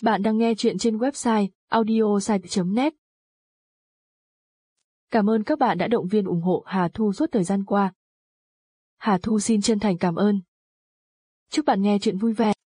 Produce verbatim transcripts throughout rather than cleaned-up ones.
Bạn đang nghe chuyện trên website audiosite chấm net. Cảm ơn các bạn đã động viên ủng hộ Hà Thu suốt thời gian qua. Hà Thu xin chân thành cảm ơn. Chúc bạn nghe chuyện vui vẻ.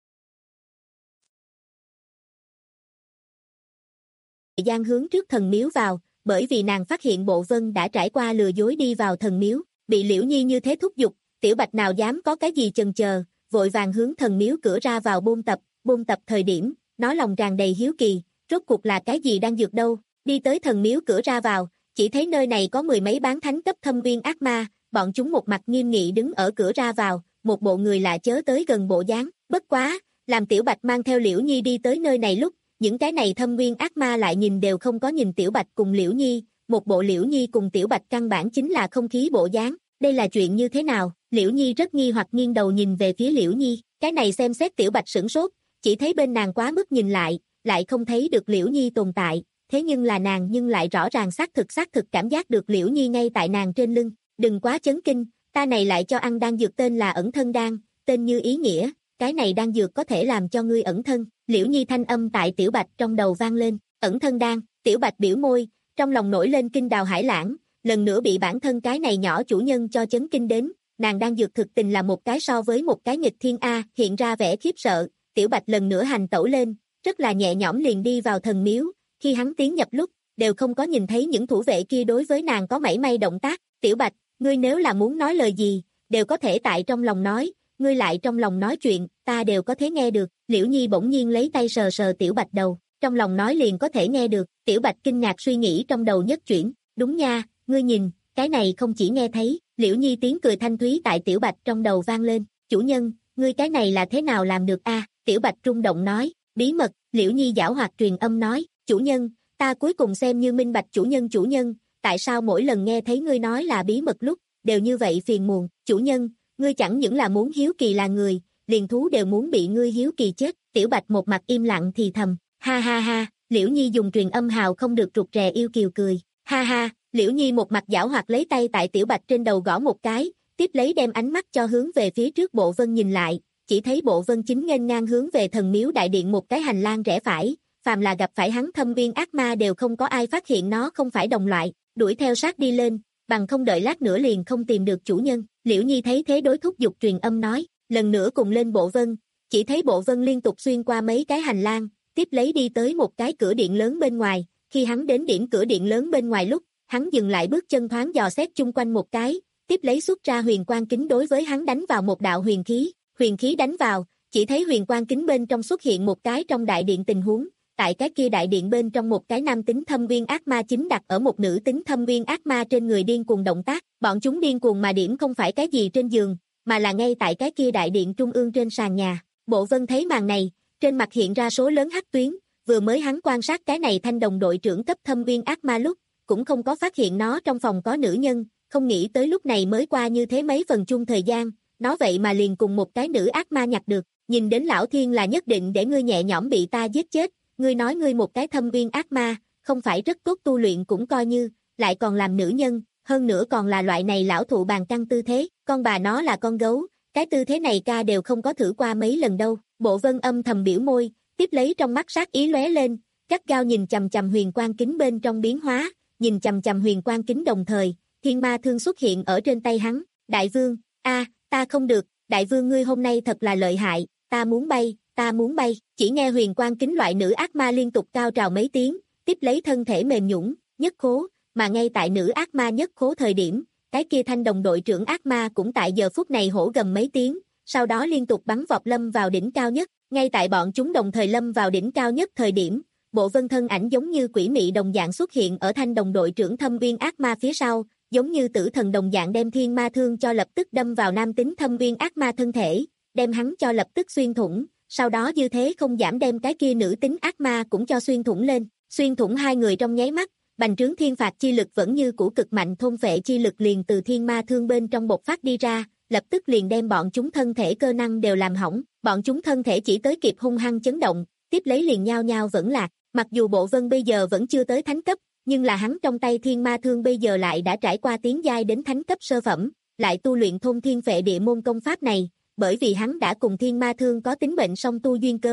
Thời gian hướng trước thần miếu vào, bởi vì nàng phát hiện Bộ Vân đã trải qua lừa dối đi vào thần miếu, bị Liễu Nhi như thế thúc giục, Tiểu Bạch nào dám có cái gì chần chờ, vội vàng hướng thần miếu cửa ra vào bôn tập, bôn tập thời điểm, nó lòng tràn đầy hiếu kỳ, rốt cuộc là cái gì đang dược đâu, đi tới thần miếu cửa ra vào, chỉ thấy nơi này có mười mấy bán thánh cấp thâm viên ác ma, bọn chúng một mặt nghiêm nghị đứng ở cửa ra vào, một bộ người lạ chớ tới gần bộ dáng, bất quá, làm Tiểu Bạch mang theo Liễu Nhi đi tới nơi này lúc, những cái này thâm nguyên ác ma lại nhìn đều không có nhìn Tiểu Bạch cùng Liễu Nhi, một bộ Liễu Nhi cùng Tiểu Bạch căn bản chính là không khí bộ dáng, đây là chuyện như thế nào? Liễu Nhi rất nghi hoặc nghiêng đầu nhìn về phía Liễu Nhi, cái này xem xét Tiểu Bạch sửng sốt, chỉ thấy bên nàng quá mức nhìn lại, lại không thấy được Liễu Nhi tồn tại, thế nhưng là nàng nhưng lại rõ ràng xác thực xác thực cảm giác được Liễu Nhi ngay tại nàng trên lưng, đừng quá chấn kinh, ta này lại cho ăn đan dược tên là ẩn thân đan, tên như ý nghĩa, cái này đan dược có thể làm cho ngươi ẩn thân, Liễu Nhi thanh âm tại Tiểu Bạch trong đầu vang lên, ẩn thân đan, Tiểu Bạch biểu môi, trong lòng nổi lên kinh đào hải lãng, lần nữa bị bản thân cái này nhỏ chủ nhân cho chấn kinh đến, nàng đan dược thực tình là một cái so với một cái nghịch thiên A, hiện ra vẻ khiếp sợ, Tiểu Bạch lần nữa hành tẩu lên, rất là nhẹ nhõm liền đi vào thần miếu, khi hắn tiến nhập lúc, đều không có nhìn thấy những thủ vệ kia đối với nàng có mảy may động tác, Tiểu Bạch, ngươi nếu là muốn nói lời gì, đều có thể tại trong lòng nói, ngươi lại trong lòng nói chuyện, ta đều có thể nghe được, Liễu Nhi bỗng nhiên lấy tay sờ sờ Tiểu Bạch đầu, trong lòng nói liền có thể nghe được, Tiểu Bạch kinh ngạc suy nghĩ trong đầu nhất chuyển, đúng nha, ngươi nhìn, cái này không chỉ nghe thấy, Liễu Nhi tiếng cười thanh thúy tại Tiểu Bạch trong đầu vang lên, chủ nhân, ngươi cái này là thế nào làm được a? Tiểu Bạch rung động nói, bí mật, Liễu Nhi giảo hoạt truyền âm nói, chủ nhân, ta cuối cùng xem như minh bạch chủ nhân chủ nhân, tại sao mỗi lần nghe thấy ngươi nói là bí mật lúc, đều như vậy phiền muộn, chủ nhân, ngươi chẳng những là muốn hiếu kỳ là người, liền thú đều muốn bị ngươi hiếu kỳ chết, Tiểu Bạch một mặt im lặng thì thầm, ha ha ha, Liễu Nhi dùng truyền âm hào không được rụt rè yêu kiều cười, ha ha, Liễu Nhi một mặt giảo hoạt lấy tay tại Tiểu Bạch trên đầu gõ một cái, tiếp lấy đem ánh mắt cho hướng về phía trước Bộ Vân nhìn lại, chỉ thấy Bộ Vân chính nghênh ngang hướng về thần miếu đại điện một cái hành lang rẽ phải, phàm là gặp phải hắn thâm viên ác ma đều không có ai phát hiện nó không phải đồng loại, đuổi theo sát đi lên, bằng không đợi lát nữa liền không tìm được chủ nhân. Liễu Nhi thấy thế đối thúc giục truyền âm nói, lần nữa cùng lên Bộ Vân, chỉ thấy Bộ Vân liên tục xuyên qua mấy cái hành lang, tiếp lấy đi tới một cái cửa điện lớn bên ngoài, khi hắn đến điểm cửa điện lớn bên ngoài lúc, hắn dừng lại bước chân thoáng dò xét chung quanh một cái, tiếp lấy xuất ra huyền quang kính đối với hắn đánh vào một đạo huyền khí, huyền khí đánh vào, chỉ thấy huyền quang kính bên trong xuất hiện một cái trong đại điện tình huống, tại cái kia đại điện bên trong một cái nam tính thâm viên ác ma chính đặt ở một nữ tính thâm viên ác ma trên người điên cuồng động tác, bọn chúng điên cuồng mà điểm không phải cái gì trên giường, mà là ngay tại cái kia đại điện trung ương trên sàn nhà. Bộ Vân thấy màn này, trên mặt hiện ra số lớn hắc tuyến, vừa mới hắn quan sát cái này thanh đồng đội trưởng cấp thâm viên ác ma lúc, cũng không có phát hiện nó trong phòng có nữ nhân, không nghĩ tới lúc này mới qua như thế mấy phần chung thời gian, nó vậy mà liền cùng một cái nữ ác ma nhặt được, nhìn đến lão thiên là nhất định để ngươi nhẹ nhõm bị ta giết chết, ngươi nói ngươi một cái thâm viên ác ma, không phải rất tốt tu luyện cũng coi như, lại còn làm nữ nhân, hơn nữa còn là loại này lão thụ bàn căng tư thế, con bà nó là con gấu, cái tư thế này ca đều không có thử qua mấy lần đâu. Bộ Vân âm thầm biểu môi, tiếp lấy trong mắt sát ý lóe lên, gắt gao nhìn chằm chằm huyền quang kính bên trong biến hóa, nhìn chằm chằm huyền quang kính đồng thời, thiên ma thương xuất hiện ở trên tay hắn, đại vương, a, ta không được, đại vương ngươi hôm nay thật là lợi hại, ta muốn bay, ta muốn bay, chỉ nghe huyền quang kính loại nữ ác ma liên tục cao trào mấy tiếng, tiếp lấy thân thể mềm nhũn, nhất khố, mà ngay tại nữ ác ma nhất khố thời điểm, cái kia thanh đồng đội trưởng ác ma cũng tại giờ phút này hổ gầm mấy tiếng, sau đó liên tục bắn vọt lâm vào đỉnh cao nhất, ngay tại bọn chúng đồng thời lâm vào đỉnh cao nhất thời điểm, Bộ Vân thân ảnh giống như quỷ mị đồng dạng xuất hiện ở thanh đồng đội trưởng thâm viên ác ma phía sau, giống như tử thần đồng dạng đem thiên ma thương cho lập tức đâm vào nam tính thâm viên ác ma thân thể, đem hắn cho lập tức xuyên thủng, sau đó như thế không giảm đem cái kia nữ tính ác ma cũng cho xuyên thủng lên, xuyên thủng hai người trong nháy mắt, bành trướng thiên phạt chi lực vẫn như cũ cực mạnh thôn phệ chi lực liền từ thiên ma thương bên trong bộc phát đi ra, lập tức liền đem bọn chúng thân thể cơ năng đều làm hỏng, bọn chúng thân thể chỉ tới kịp hung hăng chấn động, tiếp lấy liền nhao nhao vẫn lạc, mặc dù Bộ Vân bây giờ vẫn chưa tới thánh cấp, nhưng là hắn trong tay thiên ma thương bây giờ lại đã trải qua tiến giai đến thánh cấp sơ phẩm, lại tu luyện thôn thiên phệ địa môn công pháp này, bởi vì hắn đã cùng thiên ma thương có tính bệnh song tu duyên cớ,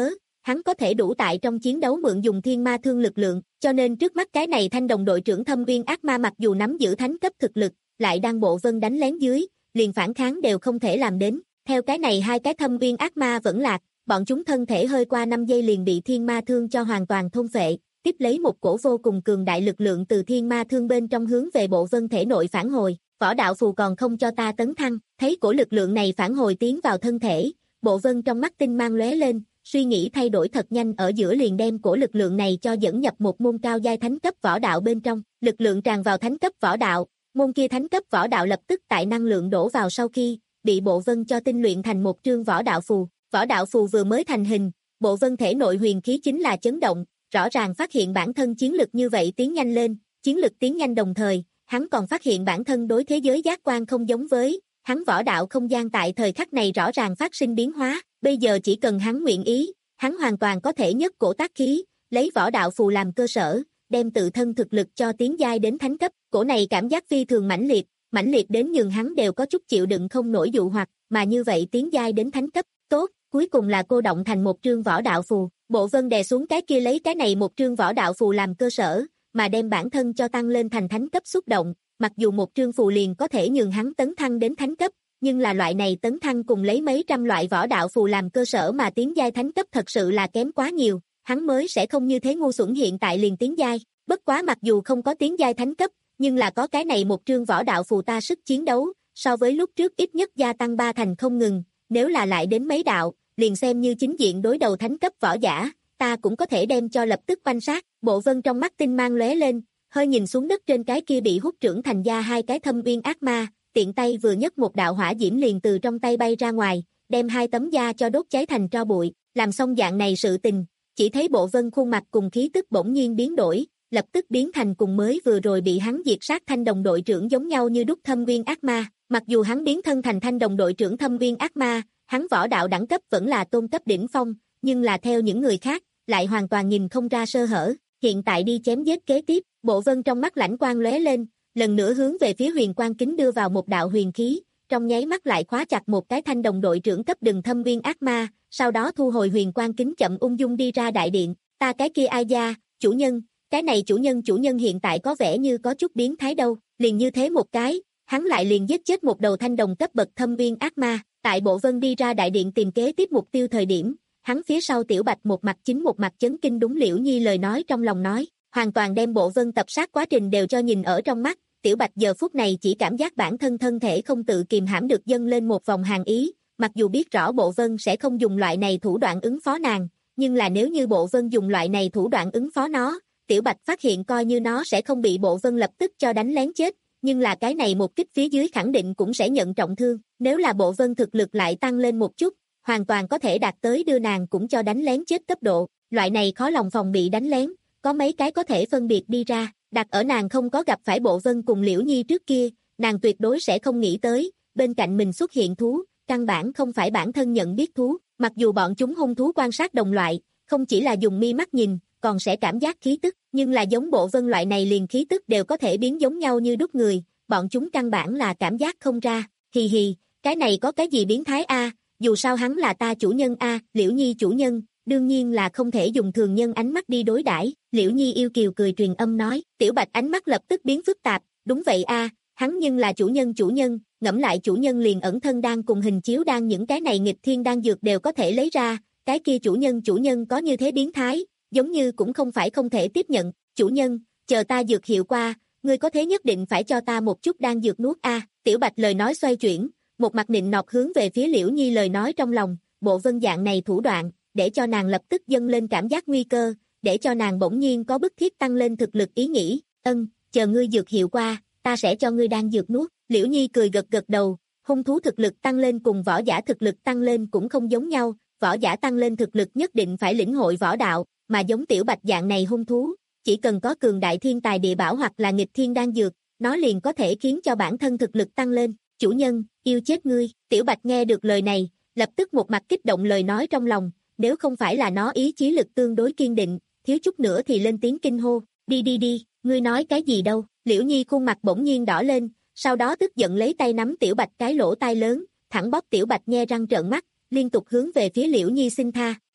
hắn có thể đủ tại trong chiến đấu mượn dùng thiên ma thương lực lượng, cho nên trước mắt cái này thanh đồng đội trưởng Thâm Uyên ác ma mặc dù nắm giữ thánh cấp thực lực, lại đang bộ vân đánh lén dưới, liền phản kháng đều không thể làm đến. Theo cái này hai cái Thâm Uyên ác ma vẫn lạc, bọn chúng thân thể hơi qua năm giây liền bị thiên ma thương cho hoàn toàn thôn phệ, tiếp lấy một cổ vô cùng cường đại lực lượng từ thiên ma thương bên trong hướng về bộ vân thể nội phản hồi. Võ đạo phù còn không cho ta tấn thăng, thấy cổ lực lượng này phản hồi tiến vào thân thể, bộ vân trong mắt tinh mang lóe lên, suy nghĩ thay đổi thật nhanh ở giữa liền đem cổ lực lượng này cho dẫn nhập một môn cao giai thánh cấp võ đạo bên trong, lực lượng tràn vào thánh cấp võ đạo, môn kia thánh cấp võ đạo lập tức tại năng lượng đổ vào sau khi, bị bộ vân cho tinh luyện thành một trương võ đạo phù, võ đạo phù vừa mới thành hình, bộ vân thể nội huyền khí chính là chấn động, rõ ràng phát hiện bản thân chiến lực như vậy tiến nhanh lên, chiến lực tiến nhanh đồng thời, hắn còn phát hiện bản thân đối thế giới giác quan không giống với, hắn võ đạo không gian tại thời khắc này rõ ràng phát sinh biến hóa, bây giờ chỉ cần hắn nguyện ý, hắn hoàn toàn có thể nhất cổ tác khí, lấy võ đạo phù làm cơ sở, đem tự thân thực lực cho tiến giai đến thánh cấp, cổ này cảm giác phi thường mãnh liệt, mãnh liệt đến nhường hắn đều có chút chịu đựng không nổi dụ hoặc, mà như vậy tiến giai đến thánh cấp, tốt, cuối cùng là cô động thành một trương võ đạo phù, bộ vân đè xuống cái kia lấy cái này một trương võ đạo phù làm cơ sở, mà đem bản thân cho tăng lên thành thánh cấp xúc động, mặc dù một trương phù liền có thể nhường hắn tấn thăng đến thánh cấp, nhưng là loại này tấn thăng cùng lấy mấy trăm loại võ đạo phù làm cơ sở mà tiến giai thánh cấp thật sự là kém quá nhiều, hắn mới sẽ không như thế ngu xuẩn hiện tại liền tiến giai, bất quá mặc dù không có tiến giai thánh cấp, nhưng là có cái này một trương võ đạo phù ta sức chiến đấu, so với lúc trước ít nhất gia tăng ba thành không ngừng, nếu là lại đến mấy đạo, liền xem như chính diện đối đầu thánh cấp võ giả, ta cũng có thể đem cho lập tức quanh sát, bộ vân trong mắt tinh mang lóe lên, hơi nhìn xuống đất trên cái kia bị hút trưởng thành ra hai cái Thâm Uyên ác ma, tiện tay vừa nhấc một đạo hỏa diễm liền từ trong tay bay ra ngoài, đem hai tấm da cho đốt cháy thành tro bụi, làm xong dạng này sự tình, chỉ thấy bộ vân khuôn mặt cùng khí tức bỗng nhiên biến đổi, lập tức biến thành cùng mới vừa rồi bị hắn diệt sát thanh đồng đội trưởng giống nhau như đúc Thâm Uyên ác ma, mặc dù hắn biến thân thành thanh đồng đội trưởng Thâm Uyên ác ma, hắn võ đạo đẳng cấp vẫn là tôn cấp đỉnh phong, nhưng là theo những người khác, lại hoàn toàn nhìn không ra sơ hở, hiện tại đi chém giết kế tiếp, bộ vân trong mắt lãnh quang lóe lên, lần nữa hướng về phía huyền quang kính đưa vào một đạo huyền khí, trong nháy mắt lại khóa chặt một cái thanh đồng đội trưởng cấp đừng Thâm Uyên ác ma, sau đó thu hồi huyền quang kính chậm ung dung đi ra đại điện, ta cái kia ai da, chủ nhân, cái này chủ nhân chủ nhân hiện tại có vẻ như có chút biến thái đâu, liền như thế một cái, hắn lại liền giết chết một đầu thanh đồng cấp bậc Thâm Uyên ác ma, tại bộ vân đi ra đại điện tìm kế tiếp mục tiêu thời điểm, hắn phía sau Tiểu Bạch một mặt chính một mặt chấn kinh đúng Liễu Nhi lời nói trong lòng nói, hoàn toàn đem bộ vân tập sát quá trình đều cho nhìn ở trong mắt, Tiểu Bạch giờ phút này chỉ cảm giác bản thân thân thể không tự kìm hãm được dâng lên một vòng hàn ý, mặc dù biết rõ bộ vân sẽ không dùng loại này thủ đoạn ứng phó nàng, nhưng là nếu như bộ vân dùng loại này thủ đoạn ứng phó nó, Tiểu Bạch phát hiện coi như nó sẽ không bị bộ vân lập tức cho đánh lén chết, nhưng là cái này một kích phía dưới khẳng định cũng sẽ nhận trọng thương, nếu là bộ vân thực lực lại tăng lên một chút, hoàn toàn có thể đạt tới đưa nàng cũng cho đánh lén chết cấp độ, loại này khó lòng phòng bị đánh lén, có mấy cái có thể phân biệt đi ra, đặt ở nàng không có gặp phải bộ vân cùng Liễu Nhi trước kia, nàng tuyệt đối sẽ không nghĩ tới, bên cạnh mình xuất hiện thú, căn bản không phải bản thân nhận biết thú, mặc dù bọn chúng hung thú quan sát đồng loại, không chỉ là dùng mi mắt nhìn, còn sẽ cảm giác khí tức, nhưng là giống bộ vân loại này liền khí tức đều có thể biến giống nhau như đúc người, bọn chúng căn bản là cảm giác không ra, hì hì, cái này có cái gì biến thái a? Dù sao hắn là ta chủ nhân a, Liễu Nhi chủ nhân, đương nhiên là không thể dùng thường nhân ánh mắt đi đối đãi. Liễu Nhi yêu kiều cười truyền âm nói, Tiểu Bạch ánh mắt lập tức biến phức tạp, đúng vậy a, hắn nhưng là chủ nhân chủ nhân, ngẫm lại chủ nhân liền ẩn thân đang cùng hình chiếu đang những cái này nghịch thiên đang dược đều có thể lấy ra, cái kia chủ nhân chủ nhân có như thế biến thái, giống như cũng không phải không thể tiếp nhận, chủ nhân, chờ ta dược hiệu qua, ngươi có thế nhất định phải cho ta một chút đang dược nuốt a. Tiểu Bạch lời nói xoay chuyển, một mặt nịnh nọt hướng về phía Liễu Nhi lời nói trong lòng, bộ vân dạng này thủ đoạn, để cho nàng lập tức dâng lên cảm giác nguy cơ, để cho nàng bỗng nhiên có bức thiết tăng lên thực lực ý nghĩ, ân, chờ ngươi dược hiệu qua, ta sẽ cho ngươi đang dược nuốt. Liễu Nhi cười gật gật đầu, hung thú thực lực tăng lên cùng võ giả thực lực tăng lên cũng không giống nhau, võ giả tăng lên thực lực nhất định phải lĩnh hội võ đạo, mà giống Tiểu Bạch dạng này hung thú, chỉ cần có cường đại thiên tài địa bảo hoặc là nghịch thiên đan dược, nó liền có thể khiến cho bản thân thực lực tăng lên. Chủ nhân, yêu chết ngươi. Tiểu Bạch nghe được lời này, lập tức một mặt kích động lời nói trong lòng, nếu không phải là nó ý chí lực tương đối kiên định, thiếu chút nữa thì lên tiếng kinh hô, đi đi đi, ngươi nói cái gì đâu. Liễu Nhi khuôn mặt bỗng nhiên đỏ lên, sau đó tức giận lấy tay nắm Tiểu Bạch cái lỗ tai lớn, thẳng bóp Tiểu Bạch nhe răng trợn mắt, liên tục hướng về phía Liễu Nhi xin tha,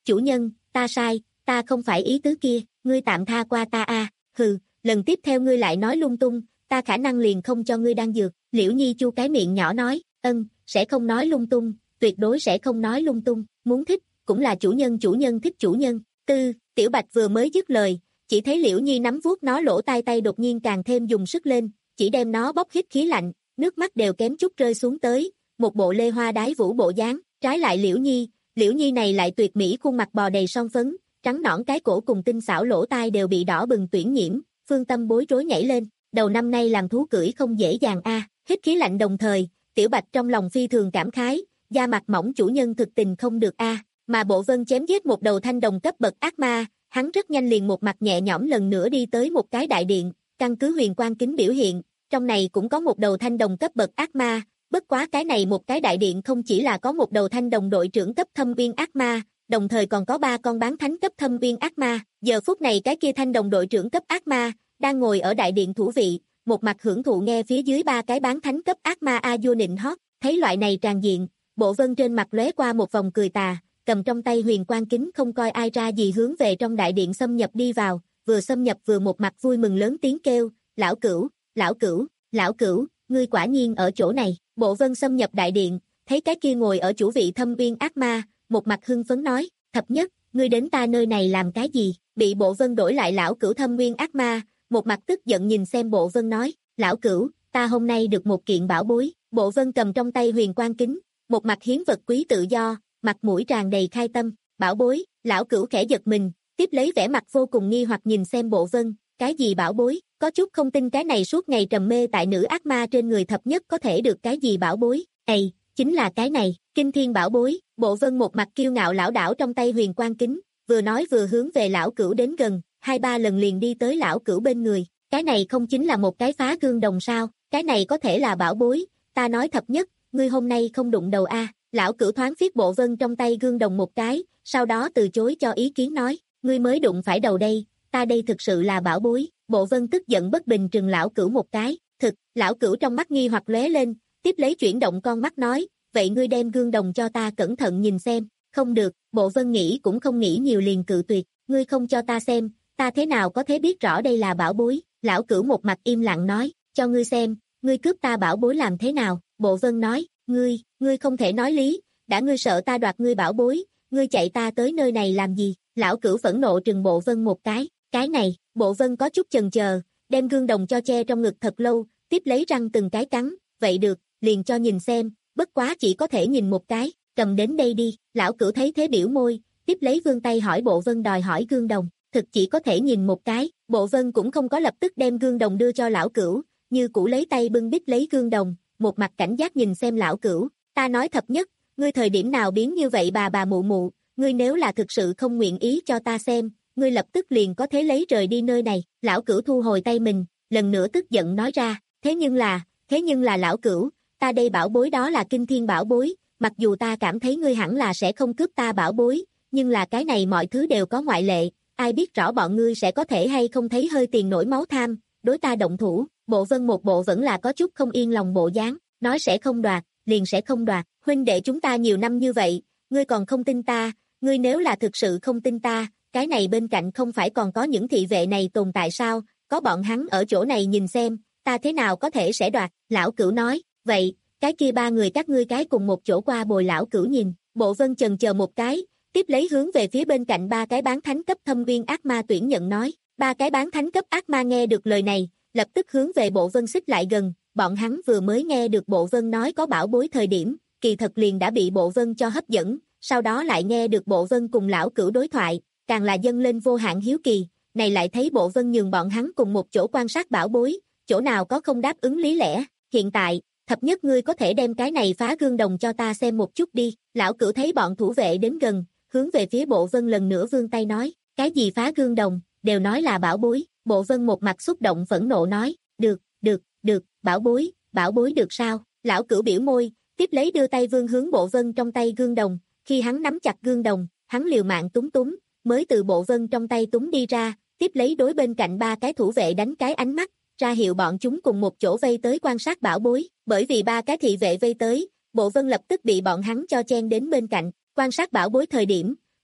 chủ nhân, ta sai, ta không phải ý tứ kia, ngươi tạm tha qua ta a. Hừ, lần tiếp theo ngươi lại nói lung tung, ta khả năng liền không cho ngươi đan dược. Liễu Nhi chu cái miệng nhỏ nói, ân, sẽ không nói lung tung, tuyệt đối sẽ không nói lung tung, muốn thích, cũng là chủ nhân chủ nhân thích chủ nhân. Tư, Tiểu Bạch vừa mới dứt lời, chỉ thấy Liễu Nhi nắm vuốt nó lỗ tai tay đột nhiên càng thêm dùng sức lên, chỉ đem nó bóp hít khí lạnh, nước mắt đều kém chút rơi xuống tới, một bộ lê hoa đái vũ bộ dáng. Trái lại Liễu Nhi, Liễu Nhi này lại tuyệt mỹ khuôn mặt bò đầy son phấn, trắng nõn cái cổ cùng tinh xảo lỗ tai đều bị đỏ bừng tuyển nhiễm, Phương Tâm bối rối nhảy lên, đầu năm nay làm thú cưỡi không dễ dàng a. Hít khí lạnh đồng thời, Tiểu Bạch trong lòng phi thường cảm khái, da mặt mỏng chủ nhân thực tình không được a. Mà Bộ Vân chém giết một đầu thanh đồng cấp bậc ác ma, hắn rất nhanh liền một mặt nhẹ nhõm lần nữa đi tới một cái đại điện, căn cứ huyền quang kính biểu hiện, trong này cũng có một đầu thanh đồng cấp bậc ác ma, bất quá cái này một cái đại điện không chỉ là có một đầu thanh đồng đội trưởng cấp thâm uyên ác ma, đồng thời còn có ba con bán thánh cấp thâm uyên ác ma. Giờ phút này cái kia thanh đồng đội trưởng cấp ác ma đang ngồi ở đại điện thủ vị, một mặt hưởng thụ nghe phía dưới ba cái bán thánh cấp ác ma a vua nịnh hót. Thấy loại này tràn diện, Bộ Vân trên mặt lóe qua một vòng cười tà, cầm trong tay huyền quang kính không coi ai ra gì hướng về trong đại điện xâm nhập đi vào, vừa xâm nhập vừa một mặt vui mừng lớn tiếng kêu, lão cửu, lão cửu, lão cửu, ngươi quả nhiên ở chỗ này. Bộ Vân xâm nhập đại điện, thấy cái kia ngồi ở chủ vị thâm uyên ác ma, một mặt hưng phấn nói, thập nhất, ngươi đến ta nơi này làm cái gì? Bị Bộ Vân đổi lại lão cửu thâm uyên ác ma, một mặt tức giận nhìn xem Bộ Vân nói, lão cửu, ta hôm nay được một kiện bảo bối. Bộ Vân cầm trong tay huyền quang kính, một mặt hiến vật quý tự do, mặt mũi tràn đầy khai tâm, bảo bối. Lão cửu khẽ giật mình, tiếp lấy vẻ mặt vô cùng nghi hoặc nhìn xem Bộ Vân, cái gì bảo bối? Có chút không tin cái này suốt ngày trầm mê tại nữ ác ma trên người thập nhất có thể được cái gì bảo bối. Ây, chính là cái này, kinh thiên bảo bối. Bộ Vân một mặt kiêu ngạo lão đảo trong tay huyền quang kính, vừa nói vừa hướng về lão cửu đến gần, hai ba lần liền đi tới lão cửu bên người. Cái này không chính là một cái phá gương đồng sao? Cái này có thể là bảo bối? Ta nói thập nhất, ngươi hôm nay không đụng đầu a. Lão cửu thoáng phiết Bộ Vân trong tay gương đồng một cái, sau đó từ chối cho ý kiến nói, ngươi mới đụng phải đầu đây, ta đây thực sự là bảo bối. Bộ Vân tức giận bất bình trừng lão cửu một cái, thực, lão cửu trong mắt nghi hoặc lóe lên, tiếp lấy chuyển động con mắt nói, vậy ngươi đem gương đồng cho ta cẩn thận nhìn xem. Không được. Bộ Vân nghĩ cũng không nghĩ nhiều liền cự tuyệt, ngươi không cho ta xem, ta thế nào có thể biết rõ đây là bảo bối. Lão cửu một mặt im lặng nói, cho ngươi xem, ngươi cướp ta bảo bối làm thế nào? Bộ Vân nói, ngươi, ngươi không thể nói lý, đã ngươi sợ ta đoạt ngươi bảo bối, ngươi chạy ta tới nơi này làm gì? Lão cửu phẫn nộ trừng Bộ Vân một cái, cái này. Bộ Vân có chút chần chờ, đem gương đồng cho che trong ngực thật lâu, tiếp lấy răng từng cái cắn, vậy được, liền cho nhìn xem, bất quá chỉ có thể nhìn một cái, cầm đến đây đi. Lão cửu thấy thế biểu môi, tiếp lấy vươn tay hỏi Bộ Vân đòi hỏi gương đồng, thực chỉ có thể nhìn một cái. Bộ Vân cũng không có lập tức đem gương đồng đưa cho lão cửu, như cũ lấy tay bưng bít lấy gương đồng, một mặt cảnh giác nhìn xem lão cửu, ta nói thập nhất, ngươi thời điểm nào biến như vậy bà bà mụ mụ, ngươi nếu là thực sự không nguyện ý cho ta xem, ngươi lập tức liền có thể lấy rời đi nơi này. Lão cửu thu hồi tay mình, lần nữa tức giận nói ra, thế nhưng là, thế nhưng là lão cửu, ta đây bảo bối đó là kinh thiên bảo bối, mặc dù ta cảm thấy ngươi hẳn là sẽ không cướp ta bảo bối, nhưng là cái này mọi thứ đều có ngoại lệ, ai biết rõ bọn ngươi sẽ có thể hay không thấy hơi tiền nổi máu tham, đối ta động thủ. Bộ Vân một bộ vẫn là có chút không yên lòng bộ dáng, nói sẽ không đoạt, liền sẽ không đoạt, huynh đệ chúng ta nhiều năm như vậy, ngươi còn không tin ta, ngươi nếu là thực sự không tin ta, cái này bên cạnh không phải còn có những thị vệ này tồn tại sao, có bọn hắn ở chỗ này nhìn xem, ta thế nào có thể sẽ đoạt. Lão cửu nói, vậy, cái kia ba người các ngươi cái cùng một chỗ qua bồi lão cửu nhìn. Bộ Vân chần chờ một cái, tiếp lấy hướng về phía bên cạnh ba cái bán thánh cấp thâm viên ác ma tuyển nhận nói, ba cái bán thánh cấp ác ma nghe được lời này, lập tức hướng về Bộ Vân xích lại gần, bọn hắn vừa mới nghe được Bộ Vân nói có bảo bối thời điểm, kỳ thật liền đã bị Bộ Vân cho hấp dẫn, sau đó lại nghe được Bộ Vân cùng lão cửu đối thoại, càng là dâng lên vô hạn hiếu kỳ, này lại thấy Bộ Vân nhường bọn hắn cùng một chỗ quan sát bảo bối, chỗ nào có không đáp ứng lý lẽ. Hiện tại, thập nhất ngươi có thể đem cái này phá gương đồng cho ta xem một chút đi. Lão cửu thấy bọn thủ vệ đến gần, hướng về phía Bộ Vân lần nữa vươn tay nói, cái gì phá gương đồng, đều nói là bảo bối. Bộ Vân một mặt xúc động phẫn nộ nói, được, được, được, bảo bối, bảo bối được sao? Lão cửu biểu môi, tiếp lấy đưa tay vươn hướng Bộ Vân trong tay gương đồng, khi hắn nắm chặt gương đồng, hắn liều mạng túng túng, mới từ Bộ Vân trong tay túng đi ra, tiếp lấy đối bên cạnh ba cái thủ vệ đánh cái ánh mắt, ra hiệu bọn chúng cùng một chỗ vây tới quan sát bảo bối. Bởi vì ba cái thị vệ vây tới, Bộ Vân lập tức bị bọn hắn cho chen đến bên cạnh, quan sát bảo bối thời điểm,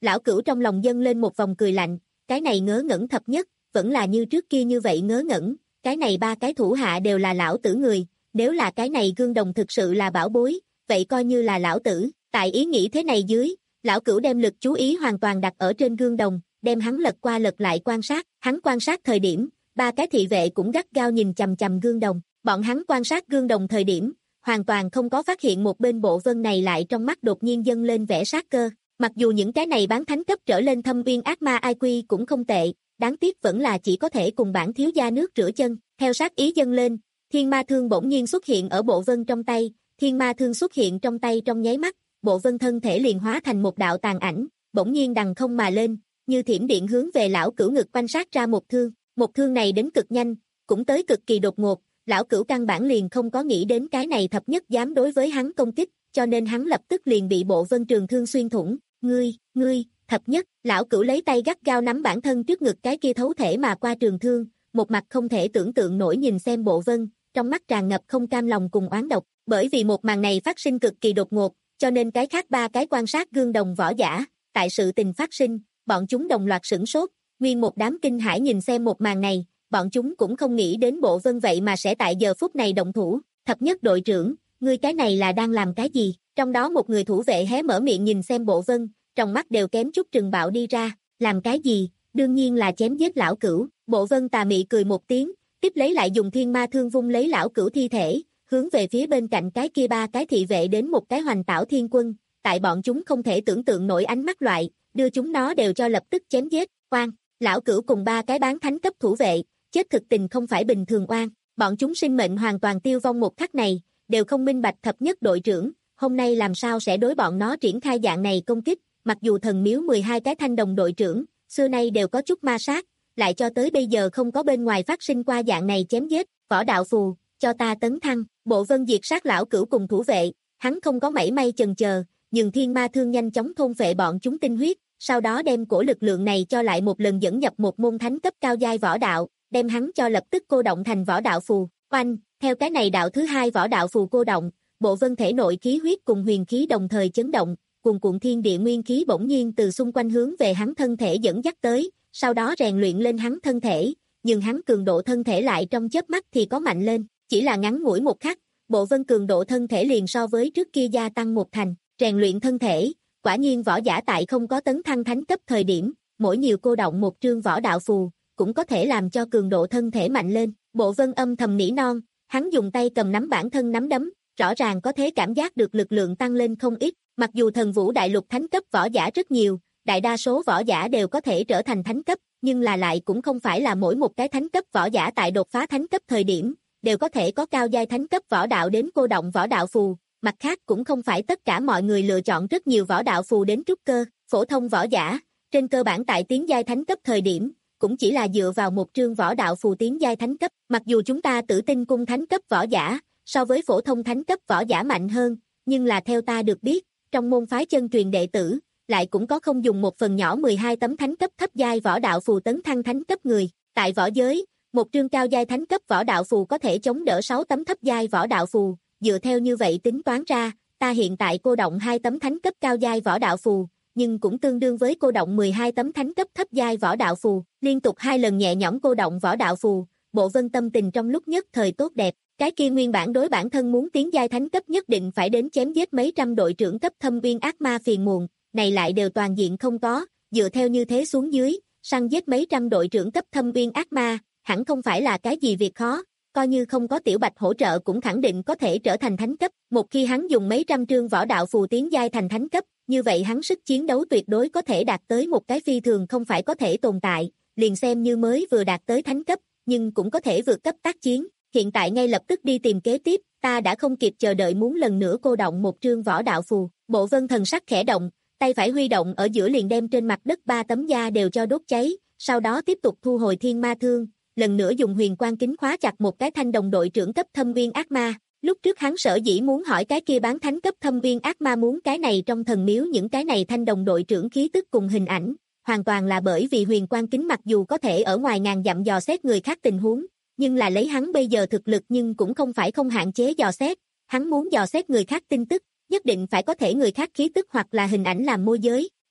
Lão Cửu trong lòng dâng lên một vòng cười lạnh, cái này ngớ ngẩn thập nhất, vẫn là như trước kia như vậy ngớ ngẩn, cái này ba cái thủ hạ đều là lão tử người, nếu là cái này gương đồng thực sự là bảo bối, vậy coi như là lão tử, tại ý nghĩ thế này dưới, Lão Cửu đem lực chú ý hoàn toàn đặt ở trên gương đồng, đem hắn lật qua lật lại quan sát, hắn quan sát thời điểm, ba cái thị vệ cũng gắt gao nhìn chằm chằm gương đồng, bọn hắn quan sát gương đồng thời điểm, hoàn toàn không có phát hiện một bên bộ vân này lại trong mắt đột nhiên dâng lên vẻ sát cơ, mặc dù những cái này bán thánh cấp trở lên thâm uyên ác ma i kiu cũng không tệ, đáng tiếc vẫn là chỉ có thể cùng bản thiếu gia nước rửa chân, theo sát ý dâng lên, thiên ma thương bỗng nhiên xuất hiện ở bộ vân trong tay, thiên ma thương xuất hiện trong tay trong nháy mắt, bộ vân thân thể liền hóa thành một đạo tàn ảnh, bỗng nhiên đằng không mà lên, như thiểm điện hướng về Lão Cửu ngực quanh sát ra một thương, một thương này đến cực nhanh, cũng tới cực kỳ đột ngột, Lão Cửu căn bản liền không có nghĩ đến cái này thập nhất dám đối với hắn công kích, cho nên hắn lập tức liền bị bộ vân trường thương xuyên thủng, ngươi, ngươi, thập nhất, Lão Cửu lấy tay gắt gao nắm bản thân trước ngực cái kia thấu thể mà qua trường thương, một mặt không thể tưởng tượng nổi nhìn xem bộ vân, trong mắt tràn ngập không cam lòng cùng oán độc, bởi vì một màn này phát sinh cực kỳ đột ngột, cho nên cái khác ba cái quan sát gương đồng võ giả, tại sự tình phát sinh, bọn chúng đồng loạt sửng sốt, nguyên một đám kinh hãi nhìn xem một màn này, bọn chúng cũng không nghĩ đến bộ vân vậy mà sẽ tại giờ phút này động thủ, thập nhất đội trưởng, ngươi cái này là đang làm cái gì, trong đó một người thủ vệ hé mở miệng nhìn xem bộ vân, trong mắt đều kém chút trừng bạo đi ra, làm cái gì, đương nhiên là chém giết Lão Cửu, bộ vân tà mị cười một tiếng, tiếp lấy lại dùng thiên ma thương vung lấy Lão Cửu thi thể, hướng về phía bên cạnh cái kia ba cái thị vệ đến một cái hoành tảo thiên quân, tại bọn chúng không thể tưởng tượng nổi ánh mắt loại, đưa chúng nó đều cho lập tức chém giết, oan, Lão Cửu cùng ba cái bán thánh cấp thủ vệ, chết thực tình không phải bình thường oan, bọn chúng sinh mệnh hoàn toàn tiêu vong một khắc này, đều không minh bạch thập nhất đội trưởng, hôm nay làm sao sẽ đối bọn nó triển khai dạng này công kích, mặc dù thần miếu mười hai cái thanh đồng đội trưởng, xưa nay đều có chút ma sát, lại cho tới bây giờ không có bên ngoài phát sinh qua dạng này chém giết, võ đạo phù, cho ta tấn thăng, bộ vân diệt sát Lão Cửu cùng thủ vệ, hắn không có mảy may chần chờ, nhưng thiên ma thương nhanh chóng thôn phệ bọn chúng tinh huyết, sau đó đem cổ lực lượng này cho lại một lần dẫn nhập một môn thánh cấp cao giai võ đạo, đem hắn cho lập tức cô động thành võ đạo phù, oanh, theo cái này đạo thứ hai võ đạo phù cô động, bộ vân thể nội khí huyết cùng huyền khí đồng thời chấn động, cuồn cuộn thiên địa nguyên khí bỗng nhiên từ xung quanh hướng về hắn thân thể dẫn dắt tới, sau đó rèn luyện lên hắn thân thể, nhưng hắn cường độ thân thể lại trong chớp mắt thì có mạnh lên, chỉ là ngắn ngủi một khắc, bộ vân cường độ thân thể liền so với trước kia gia tăng một thành, rèn luyện thân thể, quả nhiên võ giả tại không có tấn thăng thánh cấp thời điểm, mỗi nhiều cô động một trương võ đạo phù, cũng có thể làm cho cường độ thân thể mạnh lên, bộ vân âm thầm nỉ non, hắn dùng tay cầm nắm bản thân nắm đấm, rõ ràng có thể cảm giác được lực lượng tăng lên không ít, mặc dù thần vũ đại lục thánh cấp võ giả rất nhiều, đại đa số võ giả đều có thể trở thành thánh cấp, nhưng là lại cũng không phải là mỗi một cái thánh cấp võ giả tại đột phá thánh cấp thời điểm, đều có thể có cao giai thánh cấp võ đạo đến cô động võ đạo phù, mặt khác cũng không phải tất cả mọi người lựa chọn rất nhiều võ đạo phù đến trúc cơ, phổ thông võ giả, trên cơ bản tại tiến giai thánh cấp thời điểm, cũng chỉ là dựa vào một trương võ đạo phù tiến giai thánh cấp, mặc dù chúng ta Tử Tinh cung thánh cấp võ giả, so với phổ thông thánh cấp võ giả mạnh hơn, nhưng là theo ta được biết, trong môn phái chân truyền đệ tử, lại cũng có không dùng một phần nhỏ mười hai tấm thánh cấp thấp giai võ đạo phù tấn thăng thánh cấp người, tại võ giới, một trương cao giai thánh cấp võ đạo phù có thể chống đỡ sáu tấm thấp giai võ đạo phù, dựa theo như vậy tính toán ra, ta hiện tại cô động hai tấm thánh cấp cao giai võ đạo phù, nhưng cũng tương đương với cô động mười hai tấm thánh cấp thấp giai võ đạo phù, liên tục hai lần nhẹ nhõm cô động võ đạo phù, bộ vân tâm tình trong lúc nhất thời tốt đẹp, cái kia nguyên bản đối bản thân muốn tiến giai thánh cấp nhất định phải đến chém giết mấy trăm đội trưởng cấp thâm uyên ác ma phiền muộn, này lại đều toàn diện không có, dựa theo như thế xuống dưới, săn giết mấy trăm đội trưởng cấp thâm uyên ác ma, hẳn không phải là cái gì việc khó, coi như không có tiểu bạch hỗ trợ cũng khẳng định có thể trở thành thánh cấp, một khi hắn dùng mấy trăm trương võ đạo phù tiến giai thành thánh cấp, như vậy hắn sức chiến đấu tuyệt đối có thể đạt tới một cái phi thường không phải có thể tồn tại, liền xem như mới vừa đạt tới thánh cấp, nhưng cũng có thể vượt cấp tác chiến, hiện tại ngay lập tức đi tìm kế tiếp, ta đã không kịp chờ đợi muốn lần nữa cô động một trương võ đạo phù, bộ vân thần sắc khẽ động, tay phải huy động ở giữa liền đem trên mặt đất ba tấm da đều cho đốt cháy, sau đó tiếp tục thu hồi thiên ma thương, lần nữa dùng huyền quang kính khóa chặt một cái thanh đồng đội trưởng cấp thâm uyên ác ma. Lúc trước hắn sở dĩ muốn hỏi cái kia bán thánh cấp thâm uyên ác ma muốn cái này trong thần miếu những cái này thanh đồng đội trưởng khí tức cùng hình ảnh, hoàn toàn là bởi vì huyền quang kính mặc dù có thể ở ngoài ngàn dặm dò xét người khác tình huống, nhưng là lấy hắn bây giờ thực lực nhưng cũng không phải không hạn chế dò xét, hắn muốn dò xét người khác tin tức, nhất định phải có thể người khác khí tức hoặc là hình ảnh làm môi giới,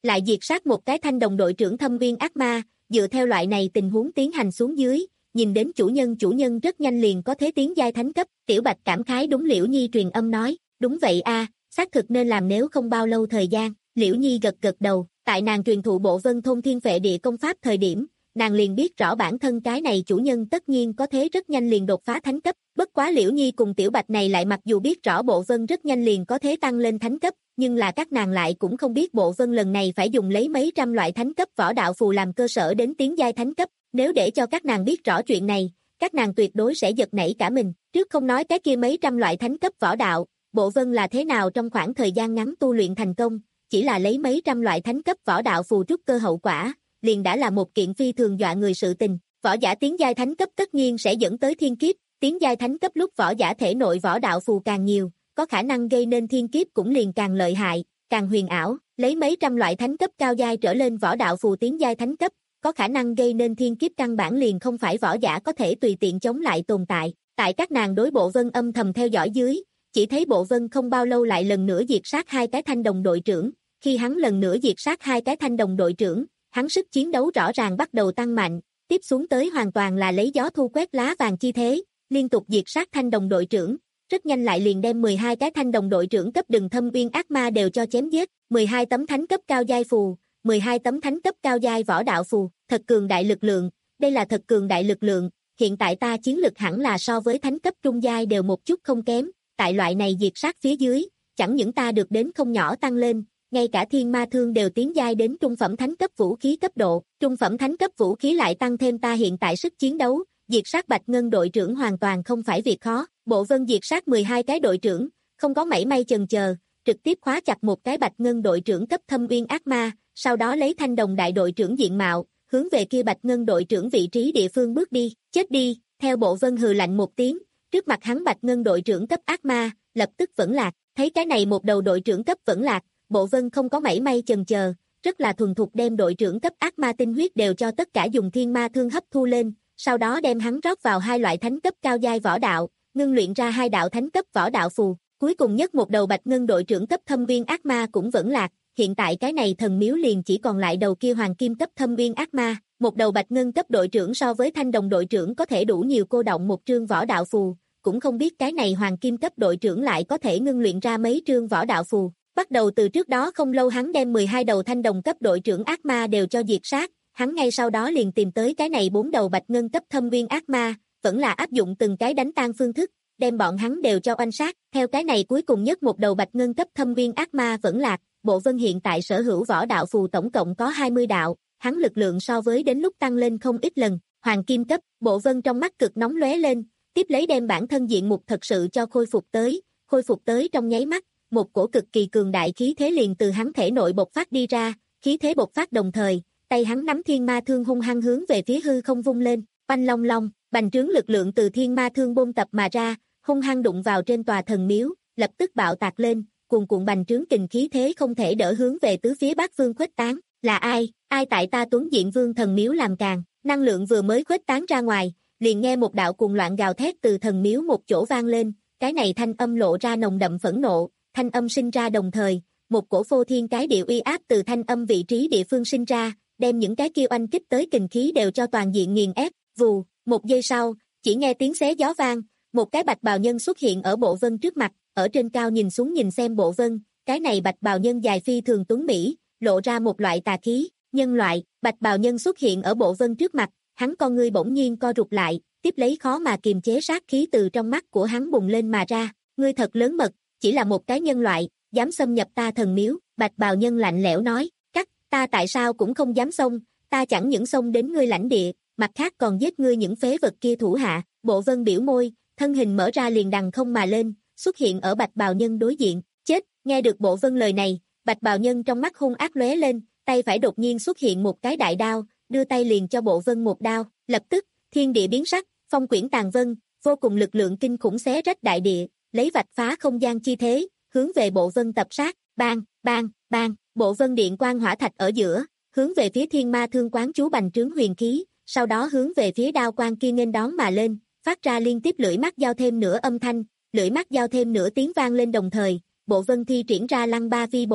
lại diệt sát một cái thanh đồng đội trưởng thâm viên ác ma, dựa theo loại này tình huống tiến hành xuống dưới, nhìn đến chủ nhân chủ nhân rất nhanh liền có thế tiến giai thánh cấp, Tiểu Bạch cảm khái đúng Liễu Nhi truyền âm nói, đúng vậy a, xác thực nên làm nếu không bao lâu thời gian, Liễu Nhi gật gật đầu, tại nàng truyền thụ bộ vân thôn thiên phệ địa công pháp thời điểm, nàng liền biết rõ bản thân cái này chủ nhân tất nhiên có thế rất nhanh liền đột phá thánh cấp, bất quá Liễu Nhi cùng Tiểu Bạch này lại mặc dù biết rõ bộ vân rất nhanh liền có thế tăng lên thánh cấp, nhưng là các nàng lại cũng không biết bộ vân lần này phải dùng lấy mấy trăm loại thánh cấp võ đạo phù làm cơ sở đến tiến giai thánh cấp, nếu để cho các nàng biết rõ chuyện này, các nàng tuyệt đối sẽ giật nảy cả mình, trước không nói cái kia mấy trăm loại thánh cấp võ đạo, bộ vân là thế nào trong khoảng thời gian ngắn tu luyện thành công, chỉ là lấy mấy trăm loại thánh cấp võ đạo phù trúc cơ hậu quả, liền đã là một kiện phi thường dọa người sự tình, võ giả tiến giai thánh cấp tất nhiên sẽ dẫn tới thiên kiếp, tiến giai thánh cấp lúc võ giả thể nội võ đạo phù càng nhiều, có khả năng gây nên thiên kiếp cũng liền càng lợi hại, càng huyền ảo, lấy mấy trăm loại thánh cấp cao giai trở lên võ đạo phù tiến giai thánh cấp, có khả năng gây nên thiên kiếp căn bản liền không phải võ giả có thể tùy tiện chống lại tồn tại, tại các nàng đối bộ vân âm thầm theo dõi dưới, chỉ thấy bộ vân không bao lâu lại lần nữa diệt sát hai cái thanh đồng đội trưởng, khi hắn lần nữa diệt sát hai cái thanh đồng đội trưởng, hắn sức chiến đấu rõ ràng bắt đầu tăng mạnh, tiếp xuống tới hoàn toàn là lấy gió thu quét lá vàng chi thế, liên tục diệt sát thanh đồng đội trưởng, rất nhanh lại liền đem mười hai cái thanh đồng đội trưởng cấp đừng thâm uyên ác ma đều cho chém giết, mười hai tấm thánh cấp cao giai phù, mười hai tấm thánh cấp cao giai võ đạo phù, thật cường đại lực lượng, đây là thật cường đại lực lượng, hiện tại ta chiến lực hẳn là so với thánh cấp trung giai đều một chút không kém, tại loại này diệt sát phía dưới, chẳng những ta được đến không nhỏ tăng lên, ngay cả thiên ma thương đều tiến giai đến trung phẩm thánh cấp vũ khí cấp độ, trung phẩm thánh cấp vũ khí lại tăng thêm ta hiện tại sức chiến đấu, diệt sát Bạch Ngân đội trưởng hoàn toàn không phải việc khó, bộ vân diệt sát mười hai cái đội trưởng, không có mảy may chần chờ, trực tiếp khóa chặt một cái Bạch Ngân đội trưởng cấp thâm uyên ác ma, sau đó lấy thanh đồng đại đội trưởng diện mạo, hướng về kia Bạch Ngân đội trưởng vị trí địa phương bước đi, chết đi, theo bộ vân hừ lạnh một tiếng, trước mặt hắn Bạch Ngân đội trưởng cấp ác ma, lập tức vẫn lạc, thấy cái này một đầu đội trưởng cấp vẫn lạc, bộ vân không có mảy may chần chờ, rất là thuần thục đem đội trưởng cấp ác ma tinh huyết đều cho tất cả dùng thiên ma thương hấp thu lên, sau đó đem hắn rót vào hai loại thánh cấp cao giai võ đạo, ngưng luyện ra hai đạo thánh cấp võ đạo phù, cuối cùng nhất một đầu Bạch Ngân đội trưởng cấp thâm uyên ác ma cũng vẫn lạc, hiện tại cái này thần miếu liền chỉ còn lại đầu kia hoàng kim cấp thâm uyên ác ma, một đầu Bạch Ngân cấp đội trưởng so với thanh đồng đội trưởng có thể đủ nhiều cô động một trương võ đạo phù, cũng không biết cái này hoàng kim cấp đội trưởng lại có thể ngưng luyện ra mấy trương võ đạo phù. Bắt đầu từ trước đó không lâu hắn đem mười hai đầu thanh đồng cấp đội trưởng ác ma đều cho diệt sát, hắn ngay sau đó liền tìm tới cái này bốn đầu Bạch Ngân cấp thâm uyên ác ma, vẫn là áp dụng từng cái đánh tan phương thức, đem bọn hắn đều cho oanh sát, theo cái này cuối cùng nhất một đầu Bạch Ngân cấp thâm uyên ác ma vẫn lạc, bộ vân hiện tại sở hữu võ đạo phù tổng cộng có hai mươi đạo, hắn lực lượng so với đến lúc tăng lên không ít lần, hoàng kim cấp, bộ vân trong mắt cực nóng lóe lên, tiếp lấy đem bản thân diện mục thật sự cho khôi phục tới, khôi phục tới trong nháy mắt, một cổ cực kỳ cường đại khí thế liền từ hắn thể nội bộc phát đi ra, khí thế bộc phát đồng thời, tay hắn nắm thiên ma thương hung hăng hướng về phía hư không vung lên, oanh long long, bành trướng lực lượng từ thiên ma thương bôn tập mà ra, hung hăng đụng vào trên tòa thần miếu, lập tức bạo tạc lên, cuồn cuộn bành trướng kình khí thế không thể đỡ hướng về tứ phía bát phương khuếch tán, là ai, ai tại ta Tuấn Diện Vương thần miếu làm càng, năng lượng vừa mới khuếch tán ra ngoài, liền nghe một đạo cuồng loạn gào thét từ thần miếu một chỗ vang lên, cái này thanh âm lộ ra nồng đậm phẫn nộ, thanh âm sinh ra đồng thời, một cổ phô thiên cái địa uy áp từ thanh âm vị trí địa phương sinh ra, đem những cái kia oanh kích tới kình khí đều cho toàn diện nghiền ép, vù, một giây sau, chỉ nghe tiếng xé gió vang, một cái bạch bào nhân xuất hiện ở bộ vân trước mặt, ở trên cao nhìn xuống nhìn xem bộ vân, cái này bạch bào nhân dài phi thường tuấn mỹ, lộ ra một loại tà khí, nhân loại, bạch bào nhân xuất hiện ở bộ vân trước mặt, hắn con ngươi bỗng nhiên co rụt lại, tiếp lấy khó mà kiềm chế sát khí từ trong mắt của hắn bùng lên mà ra, ngươi thật lớn mật, chỉ là một cái nhân loại, dám xâm nhập ta thần miếu, bạch bào nhân lạnh lẽo nói, cắt, ta tại sao cũng không dám xông, ta chẳng những xông đến ngươi lãnh địa, mặt khác còn giết ngươi những phế vật kia thủ hạ, bộ vân biểu môi, thân hình mở ra liền đằng không mà lên, xuất hiện ở bạch bào nhân đối diện, chết, nghe được bộ vân lời này, bạch bào nhân trong mắt hung ác lóe lên, tay phải đột nhiên xuất hiện một cái đại đao, đưa tay liền cho bộ vân một đao, lập tức, thiên địa biến sắc, phong quyển tàn vân, vô cùng lực lượng kinh khủng xé rách đại địa, lấy vạch phá không gian chi thế, hướng về bộ vân tập sát, bang, bang, bang, bộ vân điện quang hỏa thạch ở giữa, hướng về phía thiên ma thương quán chú bành trướng huyền khí, sau đó hướng về phía đao quang kia nghênh đón mà lên, phát ra liên tiếp lưỡi mắt giao thêm nửa âm thanh, lưỡi mắt giao thêm nửa tiếng vang lên đồng thời, bộ vân thi triển ra lăng ba vi bộ,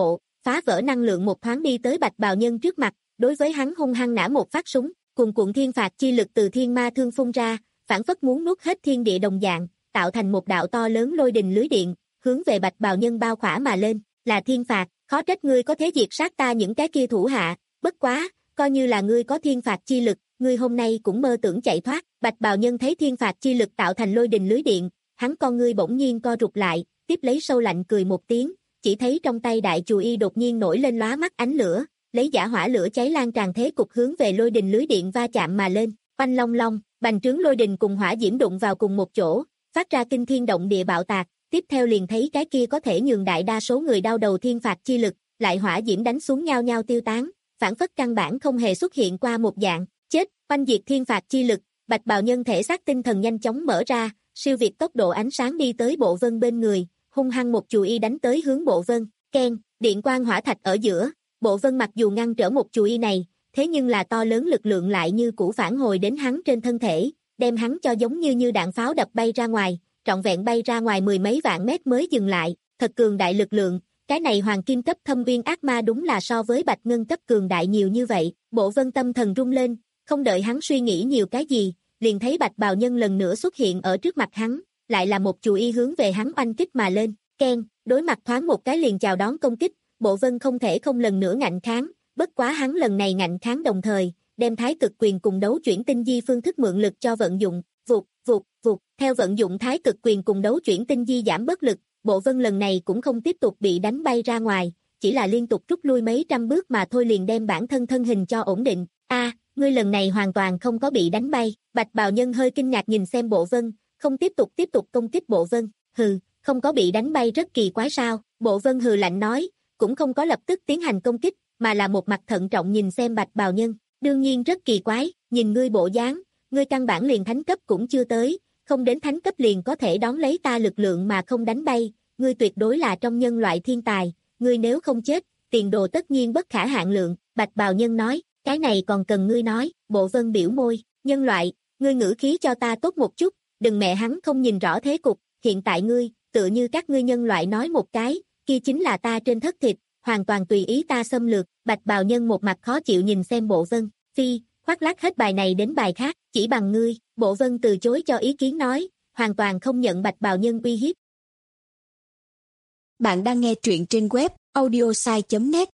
phá vỡ năng lượng một thoáng đi tới Bạch Bào Nhân trước mặt, đối với hắn hung hăng nã một phát súng, cuồn cuộn thiên phạt chi lực từ thiên ma thương phun ra, phản phất muốn nuốt hết thiên địa đồng dạng, tạo thành một đạo to lớn lôi đình lưới điện, hướng về Bạch Bào Nhân bao khỏa mà lên, là thiên phạt, khó trách ngươi có thể diệt sát ta những cái kia thủ hạ, bất quá, coi như là ngươi có thiên phạt chi lực, ngươi hôm nay cũng mơ tưởng chạy thoát. Bạch Bào Nhân thấy thiên phạt chi lực tạo thành lôi đình lưới điện, hắn con ngươi bỗng nhiên co rụt lại, tiếp lấy sâu lạnh cười một tiếng, chỉ thấy trong tay đại chù y đột nhiên nổi lên lóa mắt ánh lửa, lấy giả hỏa lửa cháy lan tràn thế cục hướng về lôi đình lưới điện va chạm mà lên, oanh long long, bành trướng lôi đình cùng hỏa diễm đụng vào cùng một chỗ, phát ra kinh thiên động địa bạo tạc, tiếp theo liền thấy cái kia có thể nhường đại đa số người đau đầu thiên phạt chi lực, lại hỏa diễm đánh xuống nhau nhau tiêu tán, phản phất căn bản không hề xuất hiện qua một dạng, chết, oanh diệt thiên phạt chi lực, Bạch Bào Nhân thể xác tinh thần nhanh chóng mở ra, siêu việt tốc độ ánh sáng đi tới Bộ Vân bên người, hung hăng một chù y đánh tới hướng Bộ Vân, keng, điện quang hỏa thạch ở giữa, Bộ Vân mặc dù ngăn trở một chù y này, thế nhưng là to lớn lực lượng lại như cũ phản hồi đến hắn trên thân thể, đem hắn cho giống như như đạn pháo đập bay ra ngoài, trọn vẹn bay ra ngoài mười mấy vạn mét mới dừng lại, thật cường đại lực lượng, cái này hoàng kim cấp thâm uyên ác ma đúng là so với bạch ngân cấp cường đại nhiều như vậy, Bộ Vân tâm thần rung lên, không đợi hắn suy nghĩ nhiều cái gì, liền thấy Bạch Bào Nhân lần nữa xuất hiện ở trước mặt hắn, lại là một chù y hướng về hắn oanh kích mà lên, keng, đối mặt thoáng một cái liền chào đón công kích, Bộ Vân không thể không lần nữa ngạnh kháng, bất quá hắn lần này ngạnh kháng đồng thời, đem thái cực quyền cùng đấu chuyển tinh di phương thức mượn lực cho vận dụng, vụt, vụt, vụt, theo vận dụng thái cực quyền cùng đấu chuyển tinh di giảm bớt lực, Bộ Vân lần này cũng không tiếp tục bị đánh bay ra ngoài, chỉ là liên tục rút lui mấy trăm bước mà thôi liền đem bản thân thân hình cho ổn định, a ngươi lần này hoàn toàn không có bị đánh bay, Bạch Bào Nhân hơi kinh ngạc nhìn xem Bộ Vân, không tiếp tục tiếp tục công kích Bộ Vân, hừ, không có bị đánh bay rất kỳ quái sao, Bộ Vân hừ lạnh nói, cũng không có lập tức tiến hành công kích, mà là một mặt thận trọng nhìn xem Bạch Bào Nhân, đương nhiên rất kỳ quái, nhìn ngươi bộ dáng, ngươi căn bản liền thánh cấp cũng chưa tới, không đến thánh cấp liền có thể đón lấy ta lực lượng mà không đánh bay, ngươi tuyệt đối là trong nhân loại thiên tài, ngươi nếu không chết, tiền đồ tất nhiên bất khả hạn lượng, Bạch Bào Nhân nói, cái này còn cần ngươi nói, Bộ Vân biểu môi, nhân loại, ngươi ngữ khí cho ta tốt một chút, đừng mẹ hắn không nhìn rõ thế cục, hiện tại ngươi, tựa như các ngươi nhân loại nói một cái, kia chính là ta trên thất thịt, hoàn toàn tùy ý ta xâm lược, Bạch Bào Nhân một mặt khó chịu nhìn xem Bộ Vân, phi, khoác lác hết bài này đến bài khác, chỉ bằng ngươi, Bộ Vân từ chối cho ý kiến nói, hoàn toàn không nhận Bạch Bào Nhân uy hiếp. Bạn đang nghe truyện trên web audiosai chấm net.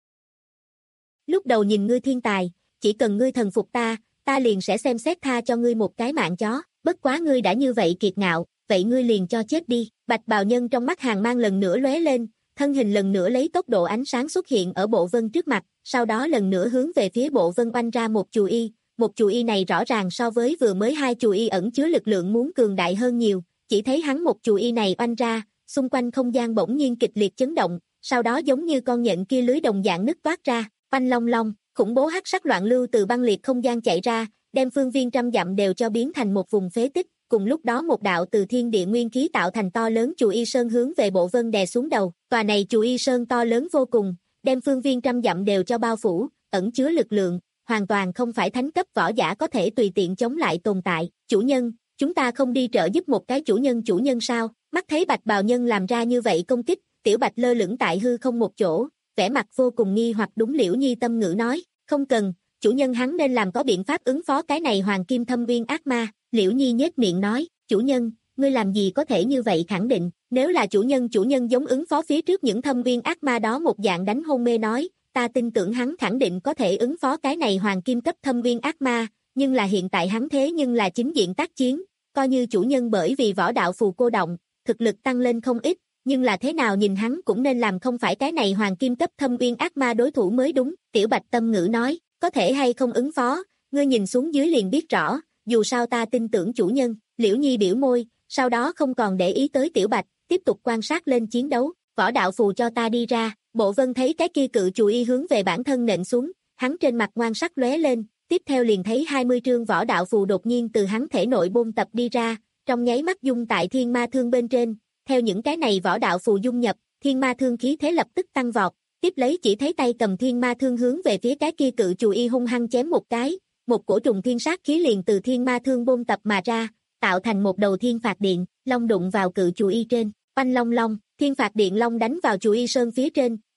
Lúc đầu nhìn ngươi thiên tài, chỉ cần ngươi thần phục ta, ta liền sẽ xem xét tha cho ngươi một cái mạng chó, bất quá ngươi đã như vậy kiệt ngạo, vậy ngươi liền cho chết đi, Bạch Bào Nhân trong mắt hàn mang lần nữa lóe lên, thân hình lần nữa lấy tốc độ ánh sáng xuất hiện ở Bộ Vân trước mặt, sau đó lần nữa hướng về phía Bộ Vân oanh ra một chù y, một chù y này rõ ràng so với vừa mới hai chù y ẩn chứa lực lượng muốn cường đại hơn nhiều, chỉ thấy hắn một chù y này oanh ra, xung quanh không gian bỗng nhiên kịch liệt chấn động, sau đó giống như con nhện kia lưới đồng dạng nứt toát ra, oanh long long, khủng bố hắc sắc loạn lưu từ băng liệt không gian chạy ra, đem phương viên trăm dặm đều cho biến thành một vùng phế tích, cùng lúc đó một đạo từ thiên địa nguyên khí tạo thành to lớn chù y sơn hướng về Bộ Vân đè xuống đầu, tòa này chù y sơn to lớn vô cùng, đem phương viên trăm dặm đều cho bao phủ, ẩn chứa lực lượng, hoàn toàn không phải thánh cấp võ giả có thể tùy tiện chống lại tồn tại, chủ nhân, chúng ta không đi trợ giúp một cái chủ nhân chủ nhân sao, mắt thấy Bạch Bào Nhân làm ra như vậy công kích, Tiểu Bạch lơ lửng tại hư không một chỗ, vẻ mặt vô cùng nghi hoặc đúng Liễu Nhi tâm ngữ nói, không cần, chủ nhân hắn nên làm có biện pháp ứng phó cái này hoàng kim thâm uyên ác ma, Liễu Nhi nhếch miệng nói, chủ nhân, ngươi làm gì có thể như vậy khẳng định, nếu là chủ nhân chủ nhân giống ứng phó phía trước những thâm uyên ác ma đó một dạng đánh hôn mê nói, ta tin tưởng hắn khẳng định có thể ứng phó cái này hoàng kim cấp thâm uyên ác ma, nhưng là hiện tại hắn thế nhưng là chính diện tác chiến, coi như chủ nhân bởi vì võ đạo phù cô động, thực lực tăng lên không ít, nhưng là thế nào nhìn hắn cũng nên làm không phải cái này hoàng kim cấp thâm uyên ác ma đối thủ mới đúng, Tiểu Bạch tâm ngữ nói, có thể hay không ứng phó, ngươi nhìn xuống dưới liền biết rõ, dù sao ta tin tưởng chủ nhân, Liễu Nhi biểu môi, sau đó không còn để ý tới Tiểu Bạch, tiếp tục quan sát lên chiến đấu, võ đạo phù cho ta đi ra, Bộ Vân thấy cái kia cự chù y hướng về bản thân nện xuống, hắn trên mặt ngoan sắc lóe lên, tiếp theo liền thấy hai mươi trương võ đạo phù đột nhiên từ hắn thể nội bôn tập đi ra, trong nháy mắt dung tại thiên ma thương bên trên, theo những cái này võ đạo phù dung nhập, thiên ma thương khí thế lập tức tăng vọt, tiếp lấy chỉ thấy tay cầm thiên ma thương hướng về phía cái kia cự chù y hung hăng chém một cái, một cổ trùng thiên sát khí liền từ thiên ma thương bôn tập mà ra, tạo thành một đầu thiên phạt điện, long đụng vào cự chù y trên, oanh long long, thiên phạt điện long đánh vào chù y sơn phía trên,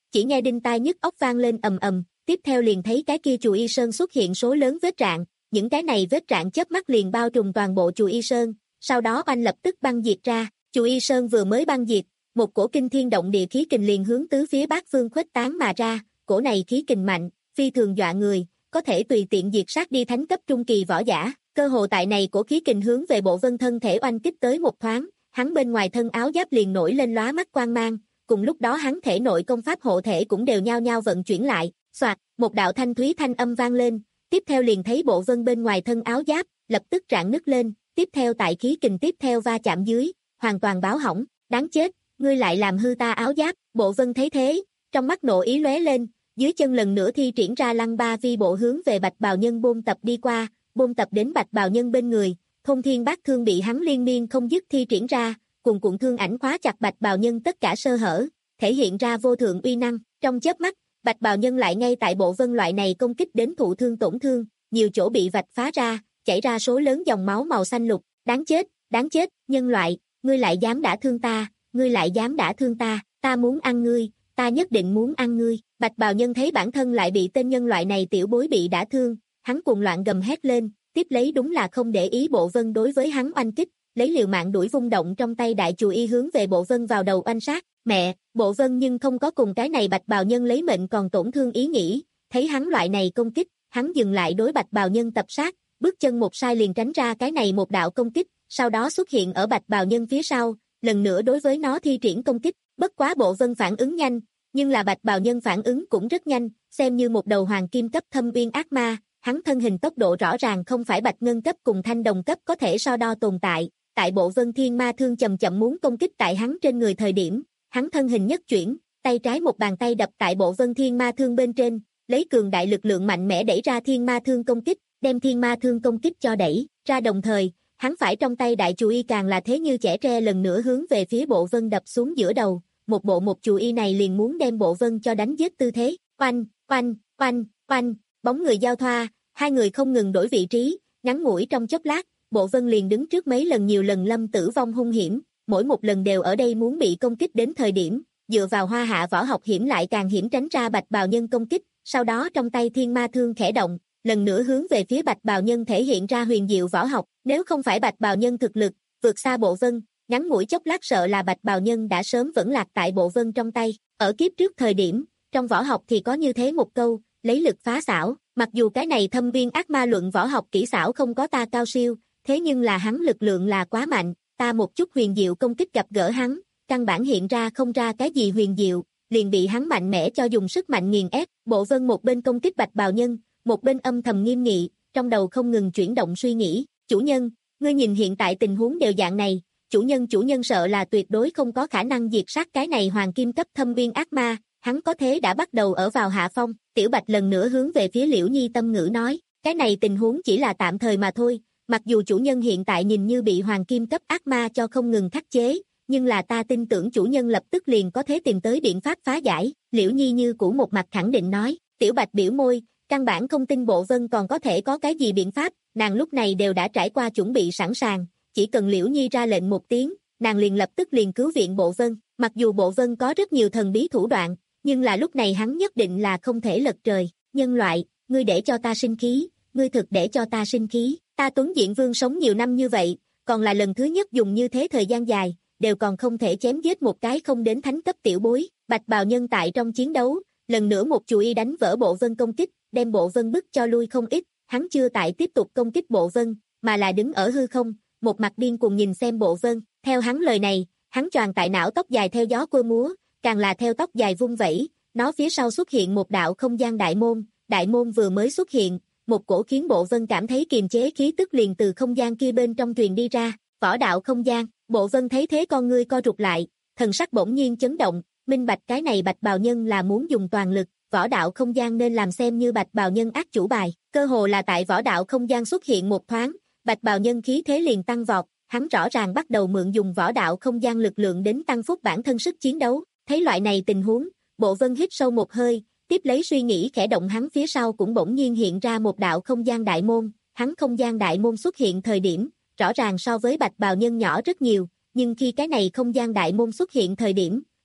chỉ nghe đinh tai nhức óc vang lên ầm ầm, tiếp theo liền thấy cái kia chùa Y Sơn xuất hiện số lớn vết rạn, những cái này vết rạn chớp mắt liền bao trùm toàn bộ chùa Y Sơn, sau đó oanh lập tức băng diệt ra, chùa Y Sơn vừa mới băng diệt, một cổ kinh thiên động địa khí kình liền hướng tứ phía bát phương khuếch tán mà ra, cổ này khí kình mạnh, phi thường dọa người, có thể tùy tiện diệt sát đi thánh cấp trung kỳ võ giả, cơ hồ tại này cổ khí kình hướng về Bộ Vân thân thể oanh kích tới một thoáng, hắn bên ngoài thân áo giáp liền nổi lên lóa mắt quang mang, cùng lúc đó hắn thể nội công pháp hộ thể cũng đều nhao nhao vận chuyển lại, xoạt, một đạo thanh thúy thanh âm vang lên, tiếp theo liền thấy Bộ Vân bên ngoài thân áo giáp, lập tức rạn nứt lên, tiếp theo tại khí kình tiếp theo va chạm dưới, hoàn toàn báo hỏng, đáng chết, ngươi lại làm hư ta áo giáp, Bộ Vân thấy thế, trong mắt nộ ý lóe lên, dưới chân lần nữa thi triển ra lăng ba vi bộ hướng về Bạch Bào Nhân bôn tập đi qua, bôn tập đến Bạch Bào Nhân bên người, Thôn Thiên Bát Thương bị hắn liên miên không dứt thi triển ra, cùng cuộn thương ảnh khóa chặt Bạch Bào Nhân tất cả sơ hở, thể hiện ra vô thượng uy năng, trong chớp mắt, Bạch Bào Nhân lại ngay tại Bộ Vân loại này công kích đến thụ thương tổn thương, nhiều chỗ bị vạch phá ra, chảy ra số lớn dòng máu màu xanh lục, đáng chết, đáng chết, nhân loại, ngươi lại dám đả thương ta, ngươi lại dám đả thương ta, ta muốn ăn ngươi, ta nhất định muốn ăn ngươi. Bạch Bào Nhân thấy bản thân lại bị tên nhân loại này tiểu bối bị đả thương, hắn cuồng loạn gầm hét lên, tiếp lấy đúng là không để ý Bộ Vân đối với hắn oanh kích, lấy liều mạng đuổi vung động trong tay đại chùy y hướng về Bộ Vân vào đầu oanh sát. Mẹ, Bộ Vân nhưng không có cùng cái này Bạch Bào Nhân lấy mệnh còn tổn thương ý nghĩ, thấy hắn loại này công kích, hắn dừng lại đối Bạch Bào Nhân tập sát, bước chân một sai liền tránh ra cái này một đạo công kích, sau đó xuất hiện ở Bạch Bào Nhân phía sau, lần nữa đối với nó thi triển công kích, bất quá Bộ Vân phản ứng nhanh, nhưng là Bạch Bào Nhân phản ứng cũng rất nhanh, xem như một đầu hoàng kim cấp thâm uyên ác ma, hắn thân hình tốc độ rõ ràng không phải Bạch Ngân cấp cùng Thanh Đồng cấp có thể so đo tồn tại, tại Bộ Vân Thiên Ma Thương chậm chậm muốn công kích tại hắn trên người thời điểm, hắn thân hình nhất chuyển, tay trái một bàn tay đập tại Bộ Vân Thiên Ma Thương bên trên, lấy cường đại lực lượng mạnh mẽ đẩy ra Thiên Ma Thương công kích, đem Thiên Ma Thương công kích cho đẩy ra, đồng thời, hắn phải trong tay đại chùy y càng là thế như chẻ tre lần nữa hướng về phía Bộ Vân đập xuống giữa đầu, một bộ một chùy y này liền muốn đem Bộ Vân cho đánh giết tư thế, oanh, oanh, oanh, oanh, bóng người giao thoa, hai người không ngừng đổi vị trí, ngắn ngủi trong chốc lát, Bộ Vân liền đứng trước mấy lần nhiều lần lâm tử vong hung hiểm, mỗi một lần đều ở đây muốn bị công kích đến thời điểm, dựa vào hoa hạ võ học hiểm lại càng hiểm tránh ra Bạch Bào Nhân công kích, sau đó trong tay Thiên Ma Thương khẽ động, lần nữa hướng về phía Bạch Bào Nhân thể hiện ra huyền diệu võ học, nếu không phải Bạch Bào Nhân thực lực vượt xa Bộ Vân, ngắn ngủi chốc lát sợ là Bạch Bào Nhân đã sớm vẫn lạc tại Bộ Vân trong tay. Ở kiếp trước thời điểm, trong võ học thì có như thế một câu, lấy lực phá xảo, mặc dù cái này thâm viên ác ma luận võ học kỹ xảo không có ta cao siêu, thế nhưng là hắn lực lượng là quá mạnh, ta một chút huyền diệu công kích gặp gỡ hắn, căn bản hiện ra không ra cái gì huyền diệu, liền bị hắn mạnh mẽ cho dùng sức mạnh nghiền ép. Bộ Vân một bên công kích Bạch Bào Nhân, một bên âm thầm nghiêm nghị, trong đầu không ngừng chuyển động suy nghĩ, chủ nhân, ngươi nhìn hiện tại tình huống đều dạng này, chủ nhân chủ nhân sợ là tuyệt đối không có khả năng diệt sát cái này hoàng kim cấp thâm viên ác ma, hắn có thế đã bắt đầu ở vào hạ phong. Tiểu Bạch lần nữa hướng về phía Liễu Nhi tâm ngữ nói, cái này tình huống chỉ là tạm thời mà thôi, mặc dù chủ nhân hiện tại nhìn như bị hoàng kim cấp ác ma cho không ngừng khắc chế, nhưng là ta tin tưởng chủ nhân lập tức liền có thể tìm tới biện pháp phá giải. Liễu Nhi như cũ một mặt khẳng định nói. Tiểu Bạch biểu môi, căn bản không tin Bộ Vân còn có thể có cái gì biện pháp, nàng lúc này đều đã trải qua chuẩn bị sẵn sàng, chỉ cần Liễu Nhi ra lệnh một tiếng, nàng liền lập tức liền cứu viện Bộ Vân. Mặc dù Bộ Vân có rất nhiều thần bí thủ đoạn, nhưng là lúc này hắn nhất định là không thể lật trời. Nhân loại, ngươi để cho ta sinh khí, ngươi thực để cho ta sinh khí, ta Tuấn Diện Vương sống nhiều năm như vậy, còn là lần thứ nhất dùng như thế thời gian dài, đều còn không thể chém giết một cái không đến thánh cấp tiểu bối. Bạch Bào Nhân tại trong chiến đấu, lần nữa một chùy y đánh vỡ Bộ Vân công kích, đem Bộ Vân bức cho lui không ít, hắn chưa tại tiếp tục công kích Bộ Vân, mà là đứng ở hư không, một mặt điên cuồng nhìn xem Bộ Vân. Theo hắn lời này, hắn choàng tại não tóc dài theo gió quơ múa, càng là theo tóc dài vung vẩy, nó phía sau xuất hiện một đạo không gian đại môn, đại môn vừa mới xuất hiện, một cổ khiến Bộ Vân cảm thấy kiềm chế khí tức liền từ không gian kia bên trong truyền đi ra, võ đạo không gian. Bộ Vân thấy thế con ngươi co rụt lại, thần sắc bỗng nhiên chấn động, minh bạch cái này Bạch Bào Nhân là muốn dùng toàn lực, võ đạo không gian nên làm xem như Bạch Bào Nhân ác chủ bài, cơ hồ là tại võ đạo không gian xuất hiện một thoáng, Bạch Bào Nhân khí thế liền tăng vọt, hắn rõ ràng bắt đầu mượn dùng võ đạo không gian lực lượng đến tăng phúc bản thân sức chiến đấu. Thấy loại này tình huống, Bộ Vân hít sâu một hơi, tiếp lấy suy nghĩ khẽ động, hắn phía sau cũng bỗng nhiên hiện ra một đạo không gian đại môn, hắn không gian đại môn xuất hiện thời điểm, rõ ràng so với Bạch Bào Nhân nhỏ rất nhiều, nhưng khi cái này không gian đại môn xuất hiện thời điểm,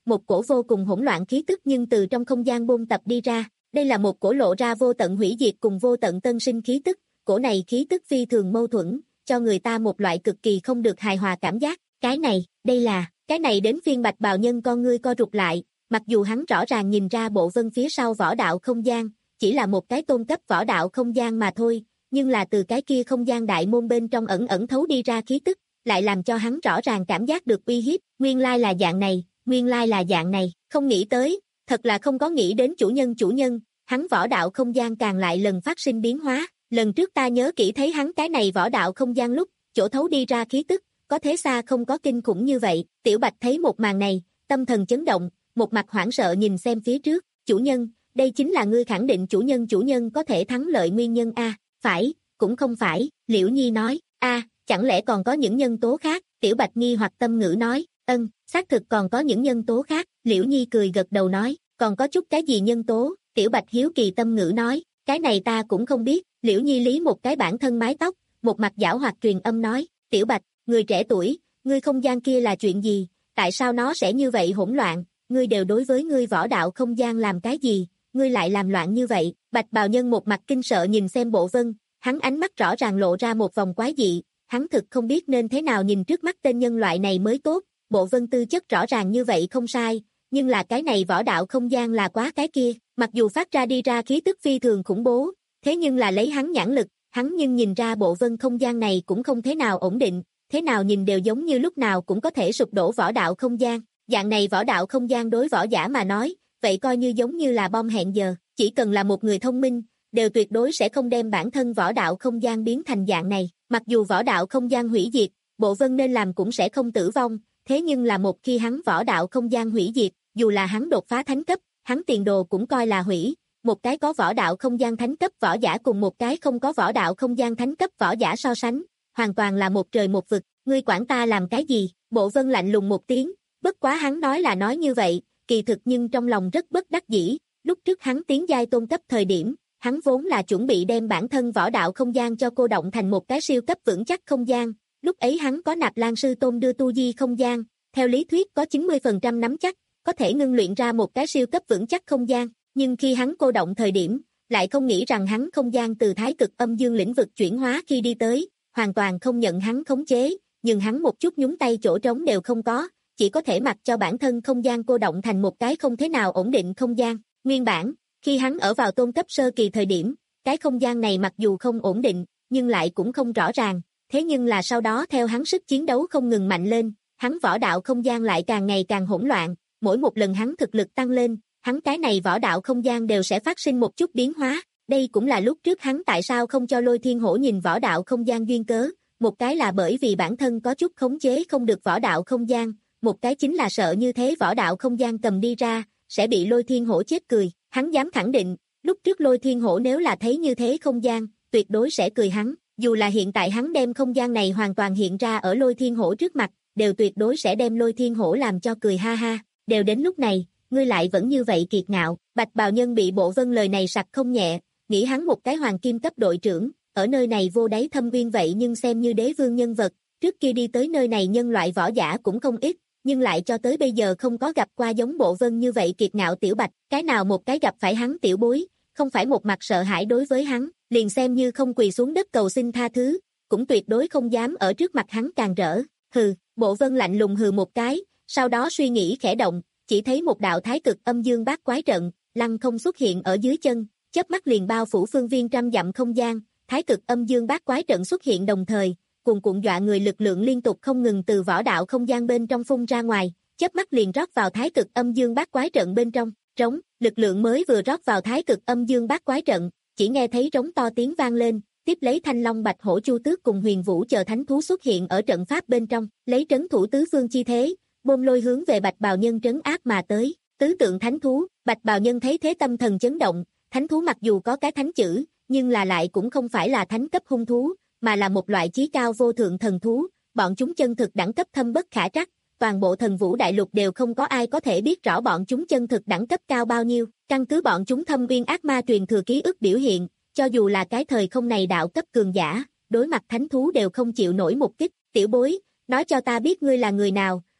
một cổ vô cùng hỗn loạn khí tức nhưng từ trong không gian bôn tập đi ra. Đây là một cổ lộ ra vô tận hủy diệt cùng vô tận tân sinh khí tức, cổ này khí tức phi thường mâu thuẫn, cho người ta một loại cực kỳ không được hài hòa cảm giác. Cái này, đây là, cái này đến phiên Bạch Bào Nhân con ngươi co rụt lại, mặc dù hắn rõ ràng nhìn ra Bộ Vân phía sau võ đạo không gian, chỉ là một cái tôn cấp võ đạo không gian mà thôi, nhưng là từ cái kia không gian đại môn bên trong ẩn ẩn thấu đi ra khí tức, lại làm cho hắn rõ ràng cảm giác được uy hiếp, nguyên lai là dạng này, nguyên lai là dạng này, không nghĩ tới, thật là không có nghĩ đến chủ nhân chủ nhân, hắn võ đạo không gian càng lại lần phát sinh biến hóa, lần trước ta nhớ kỹ thấy hắn cái này võ đạo không gian lúc, chỗ thấu đi ra khí tức, có thế xa không có kinh khủng như vậy, Tiểu Bạch thấy một màn này, tâm thần chấn động, một mặt hoảng sợ nhìn xem phía trước, chủ nhân, đây chính là ngươi khẳng định chủ nhân chủ nhân có thể thắng lợi nguyên nhân a? Phải, cũng không phải, Liễu Nhi nói, a, chẳng lẽ còn có những nhân tố khác, Tiểu Bạch nghi hoặc tâm ngữ nói, ân, xác thực còn có những nhân tố khác, Liễu Nhi cười gật đầu nói, còn có chút cái gì nhân tố, Tiểu Bạch hiếu kỳ tâm ngữ nói, cái này ta cũng không biết, Liễu Nhi lý một cái bản thân mái tóc, một mặt giảo hoạt truyền âm nói, Tiểu Bạch, người trẻ tuổi, ngươi không gian kia là chuyện gì, tại sao nó sẽ như vậy hỗn loạn, ngươi đều đối với ngươi võ đạo không gian làm cái gì, ngươi lại làm loạn như vậy, Bạch Bào Nhân một mặt kinh sợ nhìn xem Bộ Vân, hắn ánh mắt rõ ràng lộ ra một vòng quái dị, hắn thực không biết nên thế nào nhìn trước mắt tên nhân loại này mới tốt, Bộ Vân tư chất rõ ràng như vậy không sai, nhưng là cái này võ đạo không gian là quá cái kia, mặc dù phát ra đi ra khí tức phi thường khủng bố, thế nhưng là lấy hắn nhãn lực, hắn nhưng nhìn ra Bộ Vân không gian này cũng không thế nào ổn định, thế nào nhìn đều giống như lúc nào cũng có thể sụp đổ võ đạo không gian, dạng này võ đạo không gian đối võ giả mà nói, vậy coi như giống như là bom hẹn giờ, chỉ cần là một người thông minh, đều tuyệt đối sẽ không đem bản thân võ đạo không gian biến thành dạng này, mặc dù võ đạo không gian hủy diệt, Bộ Vân nên làm cũng sẽ không tử vong, thế nhưng là một khi hắn võ đạo không gian hủy diệt, dù là hắn đột phá thánh cấp, hắn tiền đồ cũng coi là hủy, một cái có võ đạo không gian thánh cấp võ giả cùng một cái không có võ đạo không gian thánh cấp võ giả so sánh, hoàn toàn là một trời một vực, ngươi quản ta làm cái gì, Bộ Vân lạnh lùng một tiếng, bất quá hắn nói là nói như vậy, kỳ thực nhưng trong lòng rất bất đắc dĩ, lúc trước hắn tiến giai tôn cấp thời điểm, hắn vốn là chuẩn bị đem bản thân võ đạo không gian cho cô động thành một cái siêu cấp vững chắc không gian, lúc ấy hắn có Nạp Lan sư tôn đưa tu di không gian, theo lý thuyết có chín mươi phần trăm nắm chắc, có thể ngưng luyện ra một cái siêu cấp vững chắc không gian, nhưng khi hắn cô động thời điểm, lại không nghĩ rằng hắn không gian từ thái cực âm dương lĩnh vực chuyển hóa khi đi tới, hoàn toàn không nhận hắn khống chế, nhưng hắn một chút nhúng tay chỗ trống đều không có, chỉ có thể mặc cho bản thân không gian cô động thành một cái không thế nào ổn định không gian. Nguyên bản, khi hắn ở vào tôn cấp sơ kỳ thời điểm, cái không gian này mặc dù không ổn định, nhưng lại cũng không rõ ràng, thế nhưng là sau đó theo hắn sức chiến đấu không ngừng mạnh lên, hắn võ đạo không gian lại càng ngày càng hỗn loạn, mỗi một lần hắn thực lực tăng lên, hắn cái này võ đạo không gian đều sẽ phát sinh một chút biến hóa, đây cũng là lúc trước hắn tại sao không cho Lôi Thiên Hổ nhìn võ đạo không gian duyên cớ, một cái là bởi vì bản thân có chút khống chế không được võ đạo không gian, một cái chính là sợ như thế võ đạo không gian cầm đi ra, sẽ bị Lôi Thiên Hổ chết cười, hắn dám khẳng định, lúc trước Lôi Thiên Hổ nếu là thấy như thế không gian, tuyệt đối sẽ cười hắn, dù là hiện tại hắn đem không gian này hoàn toàn hiện ra ở Lôi Thiên Hổ trước mặt, đều tuyệt đối sẽ đem Lôi Thiên Hổ làm cho cười ha ha, đều đến lúc này, ngươi lại vẫn như vậy kiệt ngạo, Bạch Bào Nhân bị Bộ Vân lời này sặc không nhẹ, nghĩ hắn một cái hoàng kim cấp đội trưởng, ở nơi này vô đáy thâm uyên vậy nhưng xem như đế vương nhân vật, trước kia đi tới nơi này nhân loại võ giả cũng không ít, nhưng lại cho tới bây giờ không có gặp qua giống Bộ Vân như vậy kiệt ngạo tiểu Bạch, cái nào một cái gặp phải hắn tiểu bối, không phải một mặt sợ hãi đối với hắn, liền xem như không quỳ xuống đất cầu xin tha thứ, cũng tuyệt đối không dám ở trước mặt hắn càng rỡ, hừ, Bộ Vân lạnh lùng hừ một cái, sau đó suy nghĩ khẽ động, chỉ thấy một đạo thái cực âm dương bát quái trận, lăng không xuất hiện ở dưới chân, chớp mắt liền bao phủ phương viên trăm dặm không gian, thái cực âm dương bát quái trận xuất hiện đồng thời, cuồn cuộn dọa người lực lượng liên tục không ngừng từ võ đạo không gian bên trong phun ra ngoài, chớp mắt liền rót vào thái cực âm dương bát quái trận bên trong, trống, lực lượng mới vừa rót vào thái cực âm dương bát quái trận, chỉ nghe thấy trống to tiếng vang lên, tiếp lấy Thanh Long Bạch Hổ Chu Tước cùng Huyền Vũ chờ thánh thú xuất hiện ở trận pháp bên trong, lấy trấn thủ tứ phương chi thế, bôn lôi hướng về Bạch Bào Nhân trấn áp mà tới, tứ tượng thánh thú, Bạch Bào Nhân thấy thế tâm thần chấn động, thánh thú mặc dù có cái thánh chữ, nhưng là lại cũng không phải là thánh cấp hung thú, mà là một loại chí cao vô thượng thần thú, bọn chúng chân thực đẳng cấp thâm bất khả trắc, toàn bộ thần vũ đại lục đều không có ai có thể biết rõ bọn chúng chân thực đẳng cấp cao bao nhiêu, căn cứ bọn chúng thâm uyên ác ma truyền thừa ký ức biểu hiện, cho dù là cái thời không này đạo cấp cường giả, đối mặt thánh thú đều không chịu nổi một kích, tiểu bối, nói cho ta biết ngươi là người nào,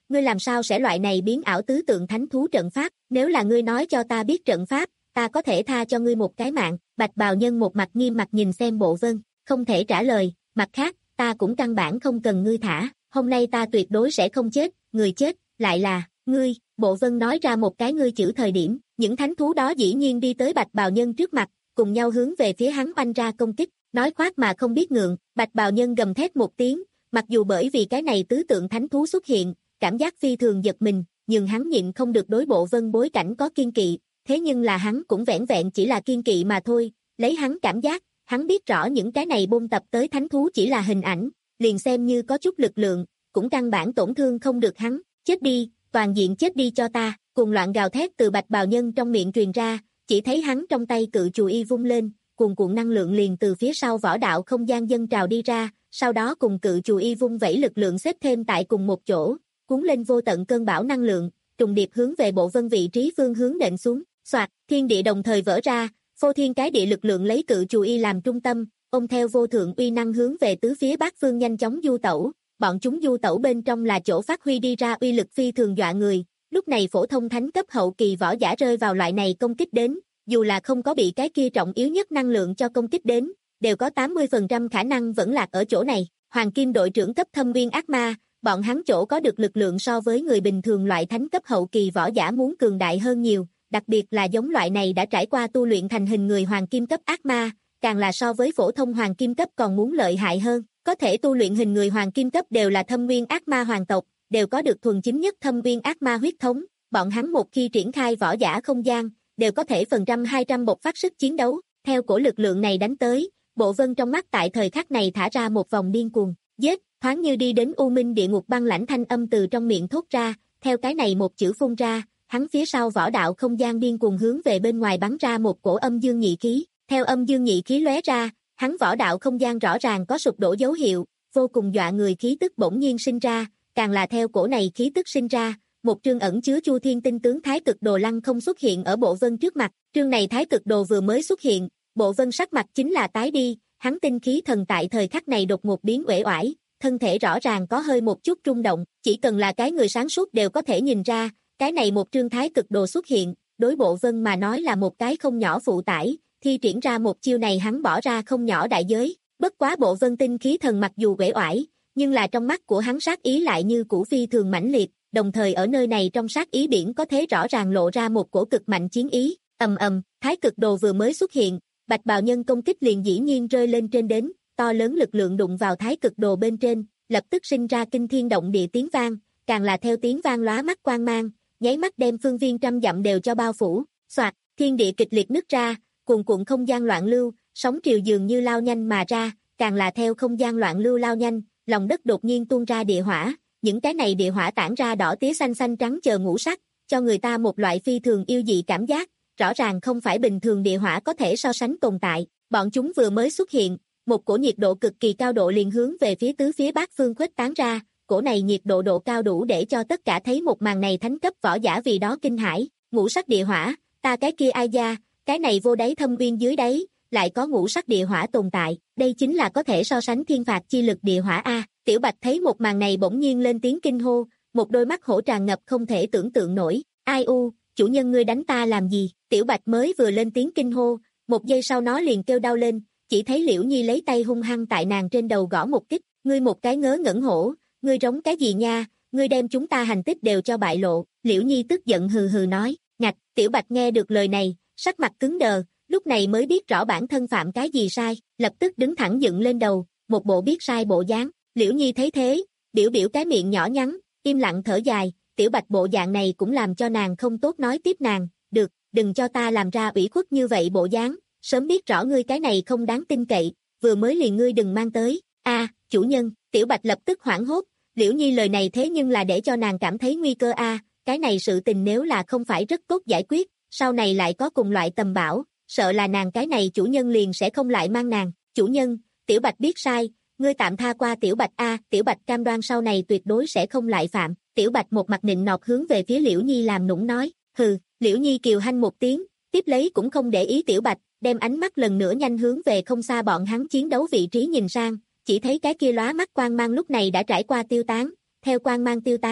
ngươi làm sao sẽ loại này biến ảo tứ tượng thánh thú trận pháp, nếu là ngươi nói cho ta biết trận pháp, ta có thể tha cho ngươi một cái mạng. Bạch bào nhân một mặt nghiêm mặt nhìn xem Bộ Vân, không thể trả lời, mặt khác, ta cũng căn bản không cần ngươi thả, hôm nay ta tuyệt đối sẽ không chết, người chết, lại là, ngươi. Bộ Vân nói ra một cái ngươi chữ thời điểm, những thánh thú đó dĩ nhiên đi tới bạch bào nhân trước mặt, cùng nhau hướng về phía hắn oanh ra công kích, nói khoác mà không biết ngượng. Bạch bào nhân gầm thét một tiếng, mặc dù bởi vì cái này tứ tượng thánh thú xuất hiện, cảm giác phi thường giật mình, nhưng hắn nhịn không được đối Bộ Vân bối cảnh có kiên kỵ, thế nhưng là hắn cũng vẻn vẹn chỉ là kiên kỵ mà thôi, lấy hắn cảm giác, hắn biết rõ những cái này bôn tập tới thánh thú chỉ là hình ảnh, liền xem như có chút lực lượng, cũng căn bản tổn thương không được hắn, chết đi, toàn diện chết đi cho ta. Cuồng loạn gào thét từ bạch bào nhân trong miệng truyền ra, chỉ thấy hắn trong tay cự chù y vung lên, cuồn cuộn năng lượng liền từ phía sau võ đạo không gian dâng trào đi ra, sau đó cùng cự chù y vung vẩy lực lượng xếp thêm tại cùng một chỗ, cuốn lên vô tận cơn bão năng lượng, trùng điệp hướng về Bộ Vân vị trí phương hướng nện xuống. Soạt, thiên địa đồng thời vỡ ra, phô thiên cái địa lực lượng lấy cự chù y làm trung tâm, ôm theo vô thượng uy năng hướng về tứ phía bát phương nhanh chóng du tẩu. Bọn chúng du tẩu bên trong là chỗ phát huy đi ra uy lực phi thường dọa người. Lúc này phổ thông thánh cấp hậu kỳ võ giả rơi vào loại này công kích đến, dù là không có bị cái kia trọng yếu nhất năng lượng cho công kích đến, đều có tám mươi phần trăm khả năng vẫn lạc ở chỗ này. Hoàng Kim đội trưởng cấp thâm viên ác ma, bọn hắn chỗ có được lực lượng so với người bình thường loại thánh cấp hậu kỳ võ giả muốn cường đại hơn nhiều, đặc biệt là giống loại này đã trải qua tu luyện thành hình người hoàng kim cấp ác ma, càng là so với phổ thông hoàng kim cấp còn muốn lợi hại hơn. Có thể tu luyện hình người hoàng kim cấp đều là thâm nguyên ác ma hoàng tộc, đều có được thuần chính nhất thâm nguyên ác ma huyết thống, bọn hắn một khi triển khai võ giả không gian, đều có thể phần trăm hai trăm bộc phát sức chiến đấu. Theo cổ lực lượng này đánh tới, Bộ Vân trong mắt tại thời khắc này thả ra một vòng điên cuồng, giết, thoáng như đi đến u minh địa ngục băng lãnh thanh âm từ trong miệng thốt ra, theo cái này một chữ phun ra, hắn phía sau võ đạo không gian điên cuồng hướng về bên ngoài bắn ra một cổ âm dương nhị khí, theo âm dương nhị khí lóe ra, hắn võ đạo không gian rõ ràng có sụp đổ dấu hiệu, vô cùng dọa người khí tức bỗng nhiên sinh ra, càng là theo cổ này khí tức sinh ra, một trương ẩn chứa Chu Thiên tinh tướng Thái Cực Đồ lăng không xuất hiện ở Bộ Vân trước mặt. Trương này Thái Cực Đồ vừa mới xuất hiện, Bộ Vân sắc mặt chính là tái đi, hắn tinh khí thần tại thời khắc này đột ngột biến uể oải, thân thể rõ ràng có hơi một chút rung động, chỉ cần là cái người sáng suốt đều có thể nhìn ra, cái này một trương Thái Cực Đồ xuất hiện, đối Bộ Vân mà nói là một cái không nhỏ phụ tải, thi triển ra một chiêu này hắn bỏ ra không nhỏ đại giới. Bất quá Bộ Vân tinh khí thần mặc dù uể oải, nhưng là trong mắt của hắn sát ý lại như cũ phi thường mãnh liệt, đồng thời ở nơi này trong sát ý biển có thể rõ ràng lộ ra một cổ cực mạnh chiến ý. Ầm ầm, Thái Cực Đồ vừa mới xuất hiện, bạch bào nhân công kích liền dĩ nhiên rơi lên trên đến, to lớn lực lượng đụng vào Thái Cực Đồ bên trên, lập tức sinh ra kinh thiên động địa tiếng vang, càng là theo tiếng vang lóa mắt quang mang, nháy mắt đem phương viên trăm dặm đều cho bao phủ. Soạt, thiên địa kịch liệt nứt ra, cuồn cuộn không gian loạn lưu, sóng triều dường như lao nhanh mà ra, càng là theo không gian loạn lưu lao nhanh, lòng đất đột nhiên tuôn ra địa hỏa, những cái này địa hỏa tản ra đỏ tía xanh xanh trắng chờ ngũ sắc, cho người ta một loại phi thường yêu dị cảm giác, rõ ràng không phải bình thường địa hỏa có thể so sánh tồn tại. Bọn chúng vừa mới xuất hiện, một cổ nhiệt độ cực kỳ cao độ liền hướng về phía tứ phía bát phương khuếch tán ra, cổ này nhiệt độ độ cao đủ để cho tất cả thấy một màn này thánh cấp võ giả vì đó kinh hãi. Ngũ sắc địa hỏa, ta cái kia ai da, cái này vô đáy thâm uyên dưới đáy, lại có ngũ sắc địa hỏa tồn tại, đây chính là có thể so sánh thiên phạt chi lực địa hỏa a. Tiểu Bạch thấy một màn này bỗng nhiên lên tiếng kinh hô, một đôi mắt hổ tràn ngập không thể tưởng tượng nổi. Ai u, chủ nhân ngươi đánh ta làm gì? Tiểu Bạch mới vừa lên tiếng kinh hô, một giây sau nó liền kêu đau lên, chỉ thấy Liễu Nhi lấy tay hung hăng tại nàng trên đầu gõ một kích. Ngươi một cái ngớ ngẩn hổ, ngươi giống cái gì nha? Ngươi đem chúng ta hành tích đều cho bại lộ. Liễu Nhi tức giận hừ hừ nói. Ngạch, Tiểu Bạch nghe được lời này, sắc mặt cứng đờ, lúc này mới biết rõ bản thân phạm cái gì sai, lập tức đứng thẳng dựng lên đầu, một bộ biết sai bộ dáng. Liễu Nhi thấy thế, biểu biểu cái miệng nhỏ nhắn, im lặng thở dài, Tiểu Bạch bộ dạng này cũng làm cho nàng không tốt nói tiếp nàng, được, đừng cho ta làm ra ủy khuất như vậy bộ dáng, sớm biết rõ ngươi cái này không đáng tin cậy, vừa mới liền ngươi đừng mang tới. A, chủ nhân. Tiểu Bạch lập tức hoảng hốt, Liễu Nhi lời này thế nhưng là để cho nàng cảm thấy nguy cơ a, cái này sự tình nếu là không phải rất tốt giải quyết, sau này lại có cùng loại tầm bão, sợ là nàng cái này chủ nhân liền sẽ không lại mang nàng. Chủ nhân, Tiểu Bạch biết sai, ngươi tạm tha qua Tiểu Bạch a, Tiểu Bạch cam đoan sau này tuyệt đối sẽ không lại phạm. Tiểu Bạch một mặt nịnh nọt hướng về phía Liễu Nhi làm nũng nói, hừ. Liễu Nhi kiều hanh một tiếng, tiếp lấy cũng không để ý Tiểu Bạch, đem ánh mắt lần nữa nhanh hướng về không xa bọn hắn chiến đấu vị trí nhìn sang, chỉ thấy cái kia lóa mắt quang mang lúc này đã trải qua tiêu tán, theo quang mang tiêu tán,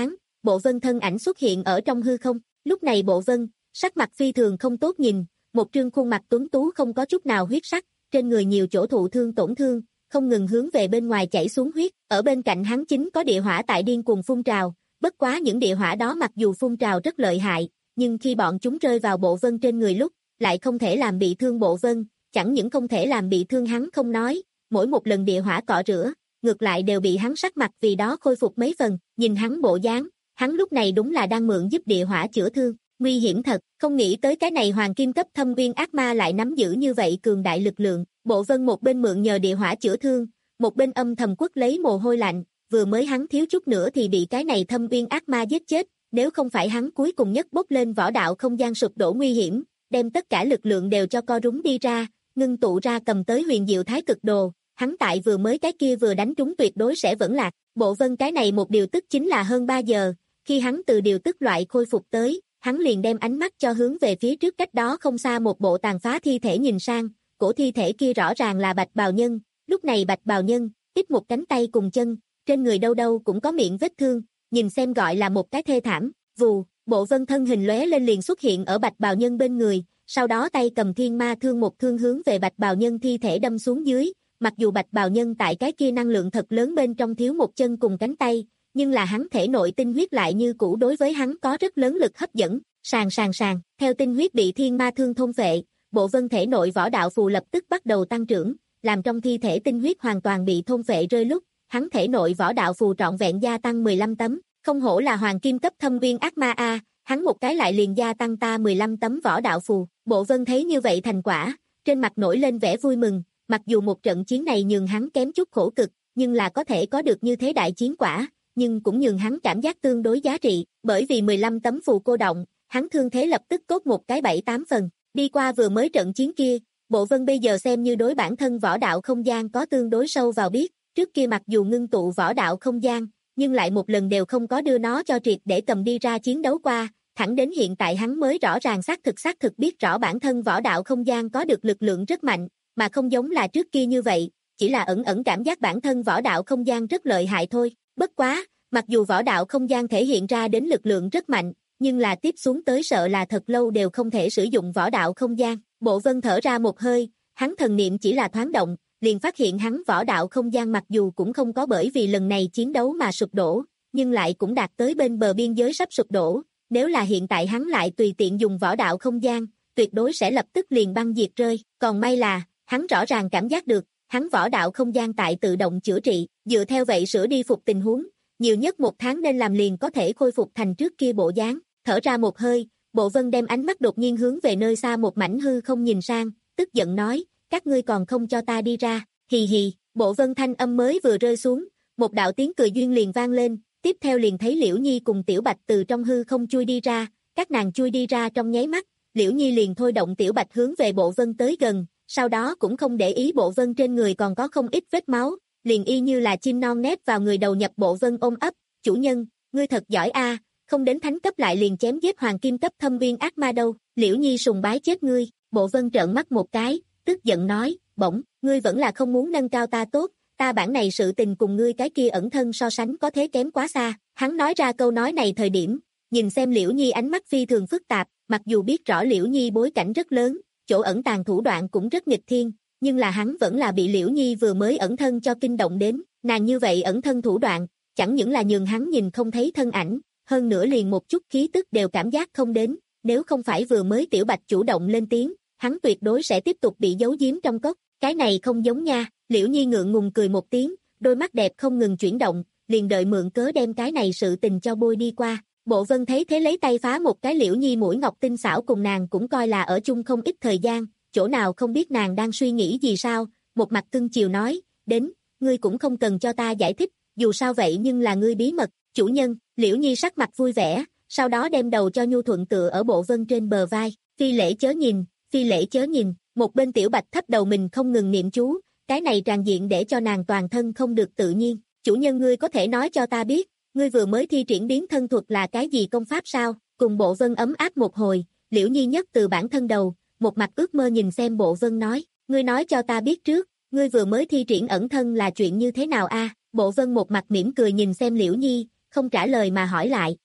Bộ Vân thân ảnh xuất hiện ở trong hư không, lúc này Bộ Vân, sắc mặt phi thường không tốt nhìn, một trương khuôn mặt tuấn tú không có chút nào huyết sắc, trên người nhiều chỗ thụ thương tổn thương, không ngừng hướng về bên ngoài chảy xuống huyết, ở bên cạnh hắn chính có địa hỏa tại điên cuồng phun trào, bất quá những địa hỏa đó mặc dù phun trào rất lợi hại, nhưng khi bọn chúng rơi vào Bộ Vân trên người lúc, lại không thể làm bị thương Bộ Vân, chẳng những không thể làm bị thương hắn không nói, mỗi một lần địa hỏa cọ rửa, ngược lại đều bị hắn sắc mặt vì đó khôi phục mấy phần, nhìn hắn bộ dáng, hắn lúc này đúng là đang mượn giúp địa hỏa chữa thương, nguy hiểm thật, không nghĩ tới cái này hoàng kim cấp thâm uyên ác ma lại nắm giữ như vậy cường đại lực lượng, Bộ Vân một bên mượn nhờ địa hỏa chữa thương, một bên âm thầm quất lấy mồ hôi lạnh, vừa mới hắn thiếu chút nữa thì bị cái này thâm uyên ác ma giết chết, nếu không phải hắn cuối cùng nhất bốc lên võ đạo không gian sụp đổ nguy hiểm, đem tất cả lực lượng đều cho co rúng đi ra, ngưng tụ ra cầm tới huyền diệu thái cực đồ, hắn tại vừa mới cái kia vừa đánh trúng tuyệt đối sẽ vẫn lạc, Bộ Vân cái này một điều tức chính là hơn ba giờ, khi hắn từ điều tức loại khôi phục tới, hắn liền đem ánh mắt cho hướng về phía trước cách đó không xa một bộ tàn phá thi thể nhìn sang, cổ thi thể kia rõ ràng là Bạch Bào Nhân, lúc này Bạch Bào Nhân, ít một cánh tay cùng chân, trên người đâu đâu cũng có miệng vết thương, nhìn xem gọi là một cái thê thảm, vù, Bộ Vân thân hình lóe lên liền xuất hiện ở Bạch Bào Nhân bên người, sau đó tay cầm thiên ma thương một thương hướng về Bạch Bào Nhân thi thể đâm xuống dưới, mặc dù Bạch Bào Nhân tại cái kia năng lượng thật lớn bên trong thiếu một chân cùng cánh tay, nhưng là hắn thể nội tinh huyết lại như cũ đối với hắn có rất lớn lực hấp dẫn, sàn sàn sàn, theo tinh huyết bị thiên ma thương thôn phệ, Bộ Vân thể nội võ đạo phù lập tức bắt đầu tăng trưởng, làm trong thi thể tinh huyết hoàn toàn bị thôn phệ rơi lúc, hắn thể nội võ đạo phù trọn vẹn gia tăng mười lăm tấm, không hổ là hoàng kim cấp thâm uyên ác ma a, hắn một cái lại liền gia tăng ta mười lăm tấm võ đạo phù, Bộ Vân thấy như vậy thành quả, trên mặt nổi lên vẻ vui mừng, mặc dù một trận chiến này nhường hắn kém chút khổ cực, nhưng là có thể có được như thế đại chiến quả, nhưng cũng nhường hắn cảm giác tương đối giá trị, bởi vì mười lăm tấm phù cô động, hắn thương thế lập tức cốt một cái bảy tám phần, đi qua vừa mới trận chiến kia, Bộ Vân bây giờ xem như đối bản thân võ đạo không gian có tương đối sâu vào biết, trước kia mặc dù ngưng tụ võ đạo không gian, nhưng lại một lần đều không có đưa nó cho triệt để cầm đi ra chiến đấu qua, thẳng đến hiện tại hắn mới rõ ràng xác thực xác thực biết rõ bản thân võ đạo không gian có được lực lượng rất mạnh, mà không giống là trước kia như vậy, chỉ là ẩn ẩn cảm giác bản thân võ đạo không gian rất lợi hại thôi, bất quá, mặc dù võ đạo không gian thể hiện ra đến lực lượng rất mạnh, nhưng là tiếp xuống tới sợ là thật lâu đều không thể sử dụng võ đạo không gian, Bộ Vân thở ra một hơi, hắn thần niệm chỉ là thoáng động, liền phát hiện hắn võ đạo không gian mặc dù cũng không có bởi vì lần này chiến đấu mà sụp đổ, nhưng lại cũng đạt tới bên bờ biên giới sắp sụp đổ, nếu là hiện tại hắn lại tùy tiện dùng võ đạo không gian, tuyệt đối sẽ lập tức liền băng diệt rơi, còn may là, hắn rõ ràng cảm giác được, hắn võ đạo không gian tại tự động chữa trị, dựa theo vậy sửa đi phục tình huống, nhiều nhất một tháng nên làm liền có thể khôi phục thành trước kia bộ dáng, thở ra một hơi, Bộ Vân đem ánh mắt đột nhiên hướng về nơi xa một mảnh hư không nhìn sang, tức giận nói, các ngươi còn không cho ta đi ra, hì hì, Bộ Vân thanh âm mới vừa rơi xuống, một đạo tiếng cười duyên liền vang lên, tiếp theo liền thấy Liễu Nhi cùng Tiểu Bạch từ trong hư không chui đi ra, các nàng chui đi ra trong nháy mắt, Liễu Nhi liền thôi động Tiểu Bạch hướng về Bộ Vân tới gần, sau đó cũng không để ý Bộ Vân trên người còn có không ít vết máu, liền y như là chim non nép vào người đầu nhập Bộ Vân ôm ấp, chủ nhân, ngươi thật giỏi a, không đến thánh cấp lại liền chém giết hoàng kim cấp thâm uyên ác ma đâu, Liễu Nhi sùng bái chết ngươi, Bộ Vân trợn mắt một cái, tức giận nói, bỗng, ngươi vẫn là không muốn nâng cao ta tốt, ta bản này sự tình cùng ngươi cái kia ẩn thân so sánh có thế kém quá xa, hắn nói ra câu nói này thời điểm, nhìn xem Liễu Nhi ánh mắt phi thường phức tạp, mặc dù biết rõ Liễu Nhi bối cảnh rất lớn, chỗ ẩn tàng thủ đoạn cũng rất nghịch thiên, nhưng là hắn vẫn là bị Liễu Nhi vừa mới ẩn thân cho kinh động đến, nàng như vậy ẩn thân thủ đoạn, chẳng những là nhường hắn nhìn không thấy thân ảnh, hơn nữa liền một chút khí tức đều cảm giác không đến, nếu không phải vừa mới Tiểu Bạch chủ động lên tiếng, hắn tuyệt đối sẽ tiếp tục bị giấu giếm trong cốc, cái này không giống nha, Liễu Nhi ngượng ngùng cười một tiếng, đôi mắt đẹp không ngừng chuyển động, liền đợi mượn cớ đem cái này sự tình cho bôi đi qua. Bộ Vân thấy thế lấy tay phá một cái Liễu Nhi mũi ngọc tinh xảo cùng nàng cũng coi là ở chung không ít thời gian, chỗ nào không biết nàng đang suy nghĩ gì sao, một mặt cưng chiều nói, đến, ngươi cũng không cần cho ta giải thích, dù sao vậy nhưng là ngươi bí mật, chủ nhân, Liễu Nhi sắc mặt vui vẻ, sau đó đem đầu cho nhu thuận tựa ở Bộ Vân trên bờ vai, phi lễ chớ nhìn, phi lễ chớ nhìn, một bên Tiểu Bạch thấp đầu mình không ngừng niệm chú, cái này tràn diện để cho nàng toàn thân không được tự nhiên, chủ nhân ngươi có thể nói cho ta biết, ngươi vừa mới thi triển biến thân thuật là cái gì công pháp sao, cùng Bộ Vân ấm áp một hồi, Liễu Nhi nhất từ bản thân đầu, một mặt ước mơ nhìn xem Bộ Vân nói, ngươi nói cho ta biết trước, ngươi vừa mới thi triển ẩn thân là chuyện như thế nào a? Bộ Vân một mặt mỉm cười nhìn xem Liễu Nhi, không trả lời mà hỏi lại,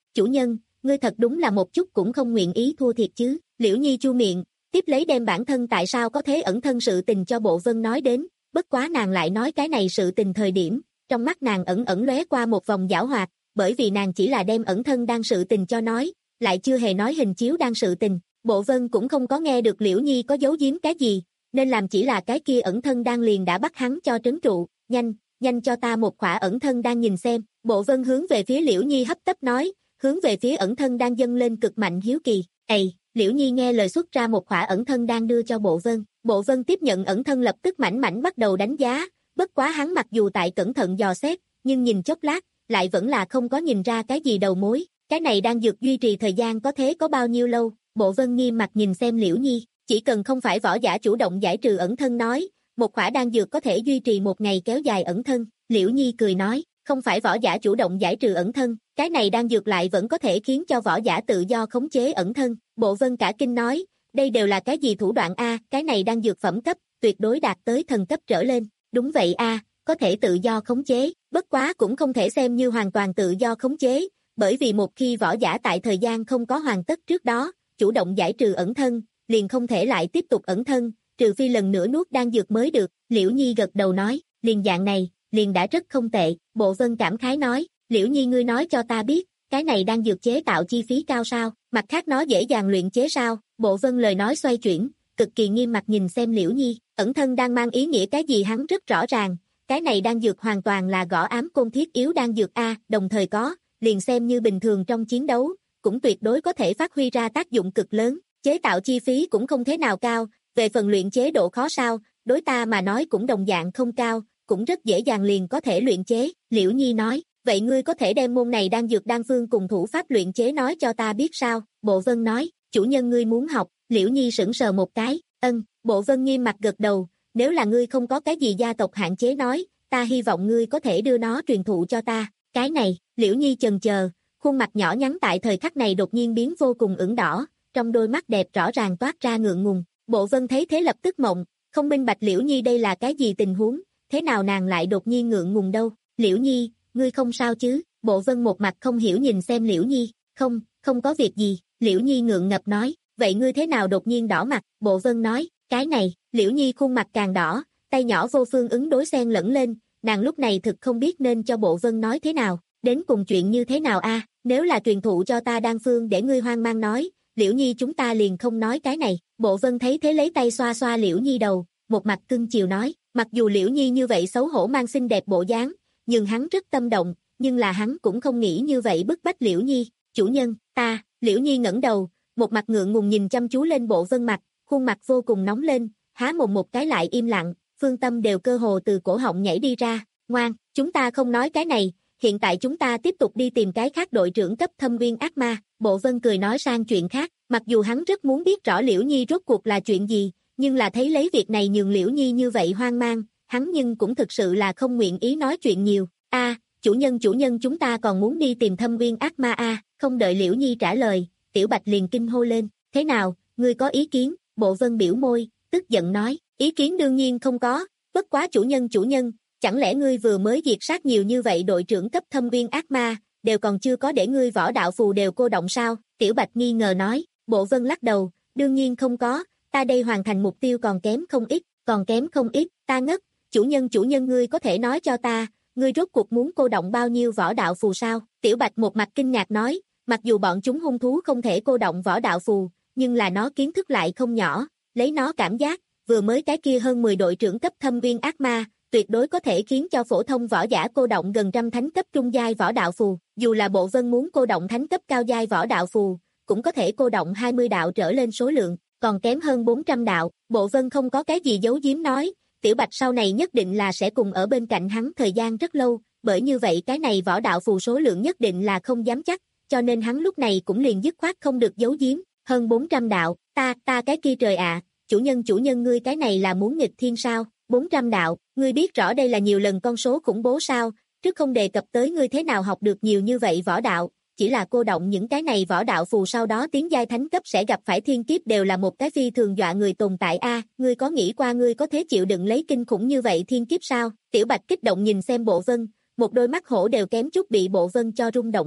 chủ nhân, ngươi thật đúng là một chút cũng không nguyện ý thua thiệt chứ. Liễu Nhi chu miệng, tiếp lấy đem bản thân tại sao có thế ẩn thân sự tình cho Bộ Vân nói đến, bất quá nàng lại nói cái này sự tình thời điểm, trong mắt nàng ẩn ẩn lóe qua một vòng giảo hoạt, bởi vì nàng chỉ là đem ẩn thân đang sự tình cho nói, lại chưa hề nói hình chiếu đang sự tình. Bộ Vân cũng không có nghe được Liễu Nhi có giấu giếm cái gì, nên làm chỉ là cái kia ẩn thân đang liền đã bắt hắn cho trấn trụ, nhanh, nhanh cho ta một khỏa ẩn thân đang nhìn xem. Bộ Vân hướng về phía Liễu Nhi hấp tấp nói, hướng về phía ẩn thân đang dâng lên cực mạnh hiếu kỳ. Ây, Liễu Nhi nghe lời xuất ra một khỏa ẩn thân đang đưa cho Bộ Vân. Bộ Vân tiếp nhận ẩn thân lập tức mảnh mảnh bắt đầu đánh giá, bất quá hắn mặc dù tại cẩn thận dò xét, nhưng nhìn chốc lát, lại vẫn là không có nhìn ra cái gì đầu mối. Cái này đang dược duy trì thời gian có thế có bao nhiêu lâu? Bộ Vân nghiêm mặt nhìn xem Liễu Nhi, chỉ cần không phải võ giả chủ động giải trừ ẩn thân nói, một khỏa đan dược có thể duy trì một ngày kéo dài ẩn thân. Liễu Nhi cười nói, không phải võ giả chủ động giải trừ ẩn thân, cái này đan dược lại vẫn có thể khiến cho võ giả tự do khống chế ẩn thân. Bộ Vân cả kinh nói, đây đều là cái gì thủ đoạn a? Cái này đan dược phẩm cấp, tuyệt đối đạt tới thần cấp trở lên. Đúng vậy a, có thể tự do khống chế, bất quá cũng không thể xem như hoàn toàn tự do khống chế, bởi vì một khi võ giả tại thời gian không có hoàn tất trước đó, chủ động giải trừ ẩn thân, liền không thể lại tiếp tục ẩn thân, trừ phi lần nữa nuốt đan dược mới được. Liễu Nhi gật đầu nói, liền dạng này, liền đã rất không tệ. Bộ Vân cảm khái nói, Liễu Nhi ngươi nói cho ta biết, cái này đan dược chế tạo chi phí cao sao, mặt khác nó dễ dàng luyện chế sao? Bộ Vân lời nói xoay chuyển, cực kỳ nghiêm mặt nhìn xem Liễu Nhi, ẩn thân đang mang ý nghĩa cái gì hắn rất rõ ràng, cái này đan dược hoàn toàn là gõ ám côn thiết yếu đan dược a, đồng thời có, liền xem như bình thường trong chiến đấu, cũng tuyệt đối có thể phát huy ra tác dụng cực lớn, chế tạo chi phí cũng không thế nào cao, về phần luyện chế độ khó sao, đối ta mà nói cũng đồng dạng không cao, cũng rất dễ dàng liền có thể luyện chế. Liễu Nhi nói, vậy ngươi có thể đem môn này đan dược đan phương cùng thủ pháp luyện chế nói cho ta biết sao? Bộ Vân nói, chủ nhân ngươi muốn học. Liễu Nhi sững sờ một cái, ân. Bộ Vân nghiêm mặt gật đầu, nếu là ngươi không có cái gì gia tộc hạn chế nói, ta hy vọng ngươi có thể đưa nó truyền thụ cho ta. Cái này, Liễu Nhi chần chờ, khuôn mặt nhỏ nhắn tại thời khắc này đột nhiên biến vô cùng ửng đỏ, trong đôi mắt đẹp rõ ràng toát ra ngượng ngùng. Bộ Vân thấy thế lập tức mộng, không minh bạch Liễu Nhi đây là cái gì tình huống, thế nào nàng lại đột nhiên ngượng ngùng đâu? Liễu Nhi, ngươi không sao chứ? Bộ Vân một mặt không hiểu nhìn xem Liễu Nhi, không, không có việc gì. Liễu Nhi ngượng ngập nói, vậy ngươi thế nào đột nhiên đỏ mặt? Bộ Vân nói, cái này. Liễu Nhi khuôn mặt càng đỏ, tay nhỏ vô phương ứng đối xen lẫn lên, nàng lúc này thực không biết nên cho Bộ Vân nói thế nào, đến cùng chuyện như thế nào a? Nếu là truyền thụ cho ta đan phương để ngươi hoang mang nói, Liễu Nhi chúng ta liền không nói cái này. Bộ Vân thấy thế lấy tay xoa xoa Liễu Nhi đầu, một mặt cưng chiều nói, mặc dù Liễu Nhi như vậy xấu hổ mang xinh đẹp bộ dáng, nhưng hắn rất tâm động, nhưng là hắn cũng không nghĩ như vậy bức bách Liễu Nhi. Chủ nhân, ta. Liễu Nhi ngẩng đầu, một mặt ngượng ngùng nhìn chăm chú lên Bộ Vân mặt, khuôn mặt vô cùng nóng lên, há mồm một cái lại im lặng, phương tâm đều cơ hồ từ cổ họng nhảy đi ra. Ngoan, chúng ta không nói cái này, hiện tại chúng ta tiếp tục đi tìm cái khác đội trưởng cấp thâm viên ác ma. Bộ Vân cười nói sang chuyện khác, mặc dù hắn rất muốn biết rõ Liễu Nhi rốt cuộc là chuyện gì, nhưng là thấy lấy việc này nhường Liễu Nhi như vậy hoang mang, hắn nhưng cũng thực sự là không nguyện ý nói chuyện nhiều. A, chủ nhân chủ nhân chúng ta còn muốn đi tìm thâm viên ác ma a. Không đợi Liễu Nhi trả lời, Tiểu Bạch liền kinh hô lên, thế nào, ngươi có ý kiến? Bộ Vân biểu môi, tức giận nói, ý kiến đương nhiên không có, bất quá chủ nhân chủ nhân, chẳng lẽ ngươi vừa mới diệt sát nhiều như vậy đội trưởng cấp thâm viên ác ma, đều còn chưa có để ngươi võ đạo phù đều cô động sao? Tiểu Bạch nghi ngờ nói. Bộ Vân lắc đầu, đương nhiên không có, ta đây hoàn thành mục tiêu còn kém không ít, còn kém không ít, ta ngất. Chủ nhân chủ nhân ngươi có thể nói cho ta, ngươi rốt cuộc muốn cô động bao nhiêu võ đạo phù sao? Tiểu Bạch một mặt kinh ngạc nói, mặc dù bọn chúng hung thú không thể cô động võ đạo phù, nhưng là nó kiến thức lại không nhỏ, lấy nó cảm giác, vừa mới cái kia hơn mười đội trưởng cấp thâm viên ác ma, tuyệt đối có thể khiến cho phổ thông võ giả cô động gần trăm thánh cấp trung giai võ đạo phù, dù là Bộ Vân muốn cô động thánh cấp cao giai võ đạo phù, cũng có thể cô động hai mươi đạo trở lên số lượng, còn kém hơn bốn trăm đạo. Bộ Vân không có cái gì giấu giếm nói, Tiểu Bạch sau này nhất định là sẽ cùng ở bên cạnh hắn thời gian rất lâu, bởi như vậy cái này võ đạo phù số lượng nhất định là không dám chắc, cho nên hắn lúc này cũng liền dứt khoát không được giấu giếm, hơn bốn trăm đạo, ta, ta cái kia trời ạ, chủ nhân chủ nhân ngươi cái này là muốn nghịch thiên sao? bốn trăm đạo, ngươi biết rõ đây là nhiều lần con số khủng bố sao? Trước không đề cập tới ngươi thế nào học được nhiều như vậy võ đạo, chỉ là cô động những cái này võ đạo phù sau đó tiến giai thánh cấp sẽ gặp phải thiên kiếp đều là một cái phi thường dọa người tồn tại a. Ngươi có nghĩ qua ngươi có thế chịu đựng lấy kinh khủng như vậy thiên kiếp sao? Tiểu Bạch kích động nhìn xem Bộ Vân, một đôi mắt hổ đều kém chút bị Bộ Vân cho rung động mù.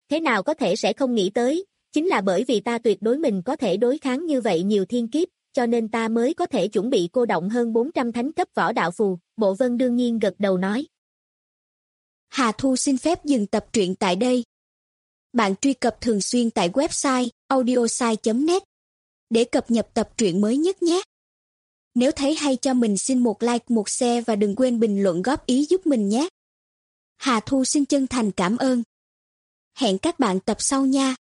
thế nào có thể sẽ không nghĩ tới, chính là bởi vì ta tuyệt đối mình có thể đối kháng như vậy nhiều thiên kiếp, cho nên ta mới có thể chuẩn bị cô động hơn bốn trăm thánh cấp võ đạo phù, Bộ Vân đương nhiên gật đầu nói. Hà Thu xin phép dừng tập truyện tại đây. Bạn truy cập thường xuyên tại website audiosai chấm net để cập nhật tập truyện mới nhất nhé. Nếu thấy hay cho mình xin một like, một share và đừng quên bình luận góp ý giúp mình nhé. Hà Thu xin chân thành cảm ơn. Hẹn các bạn tập sau nha.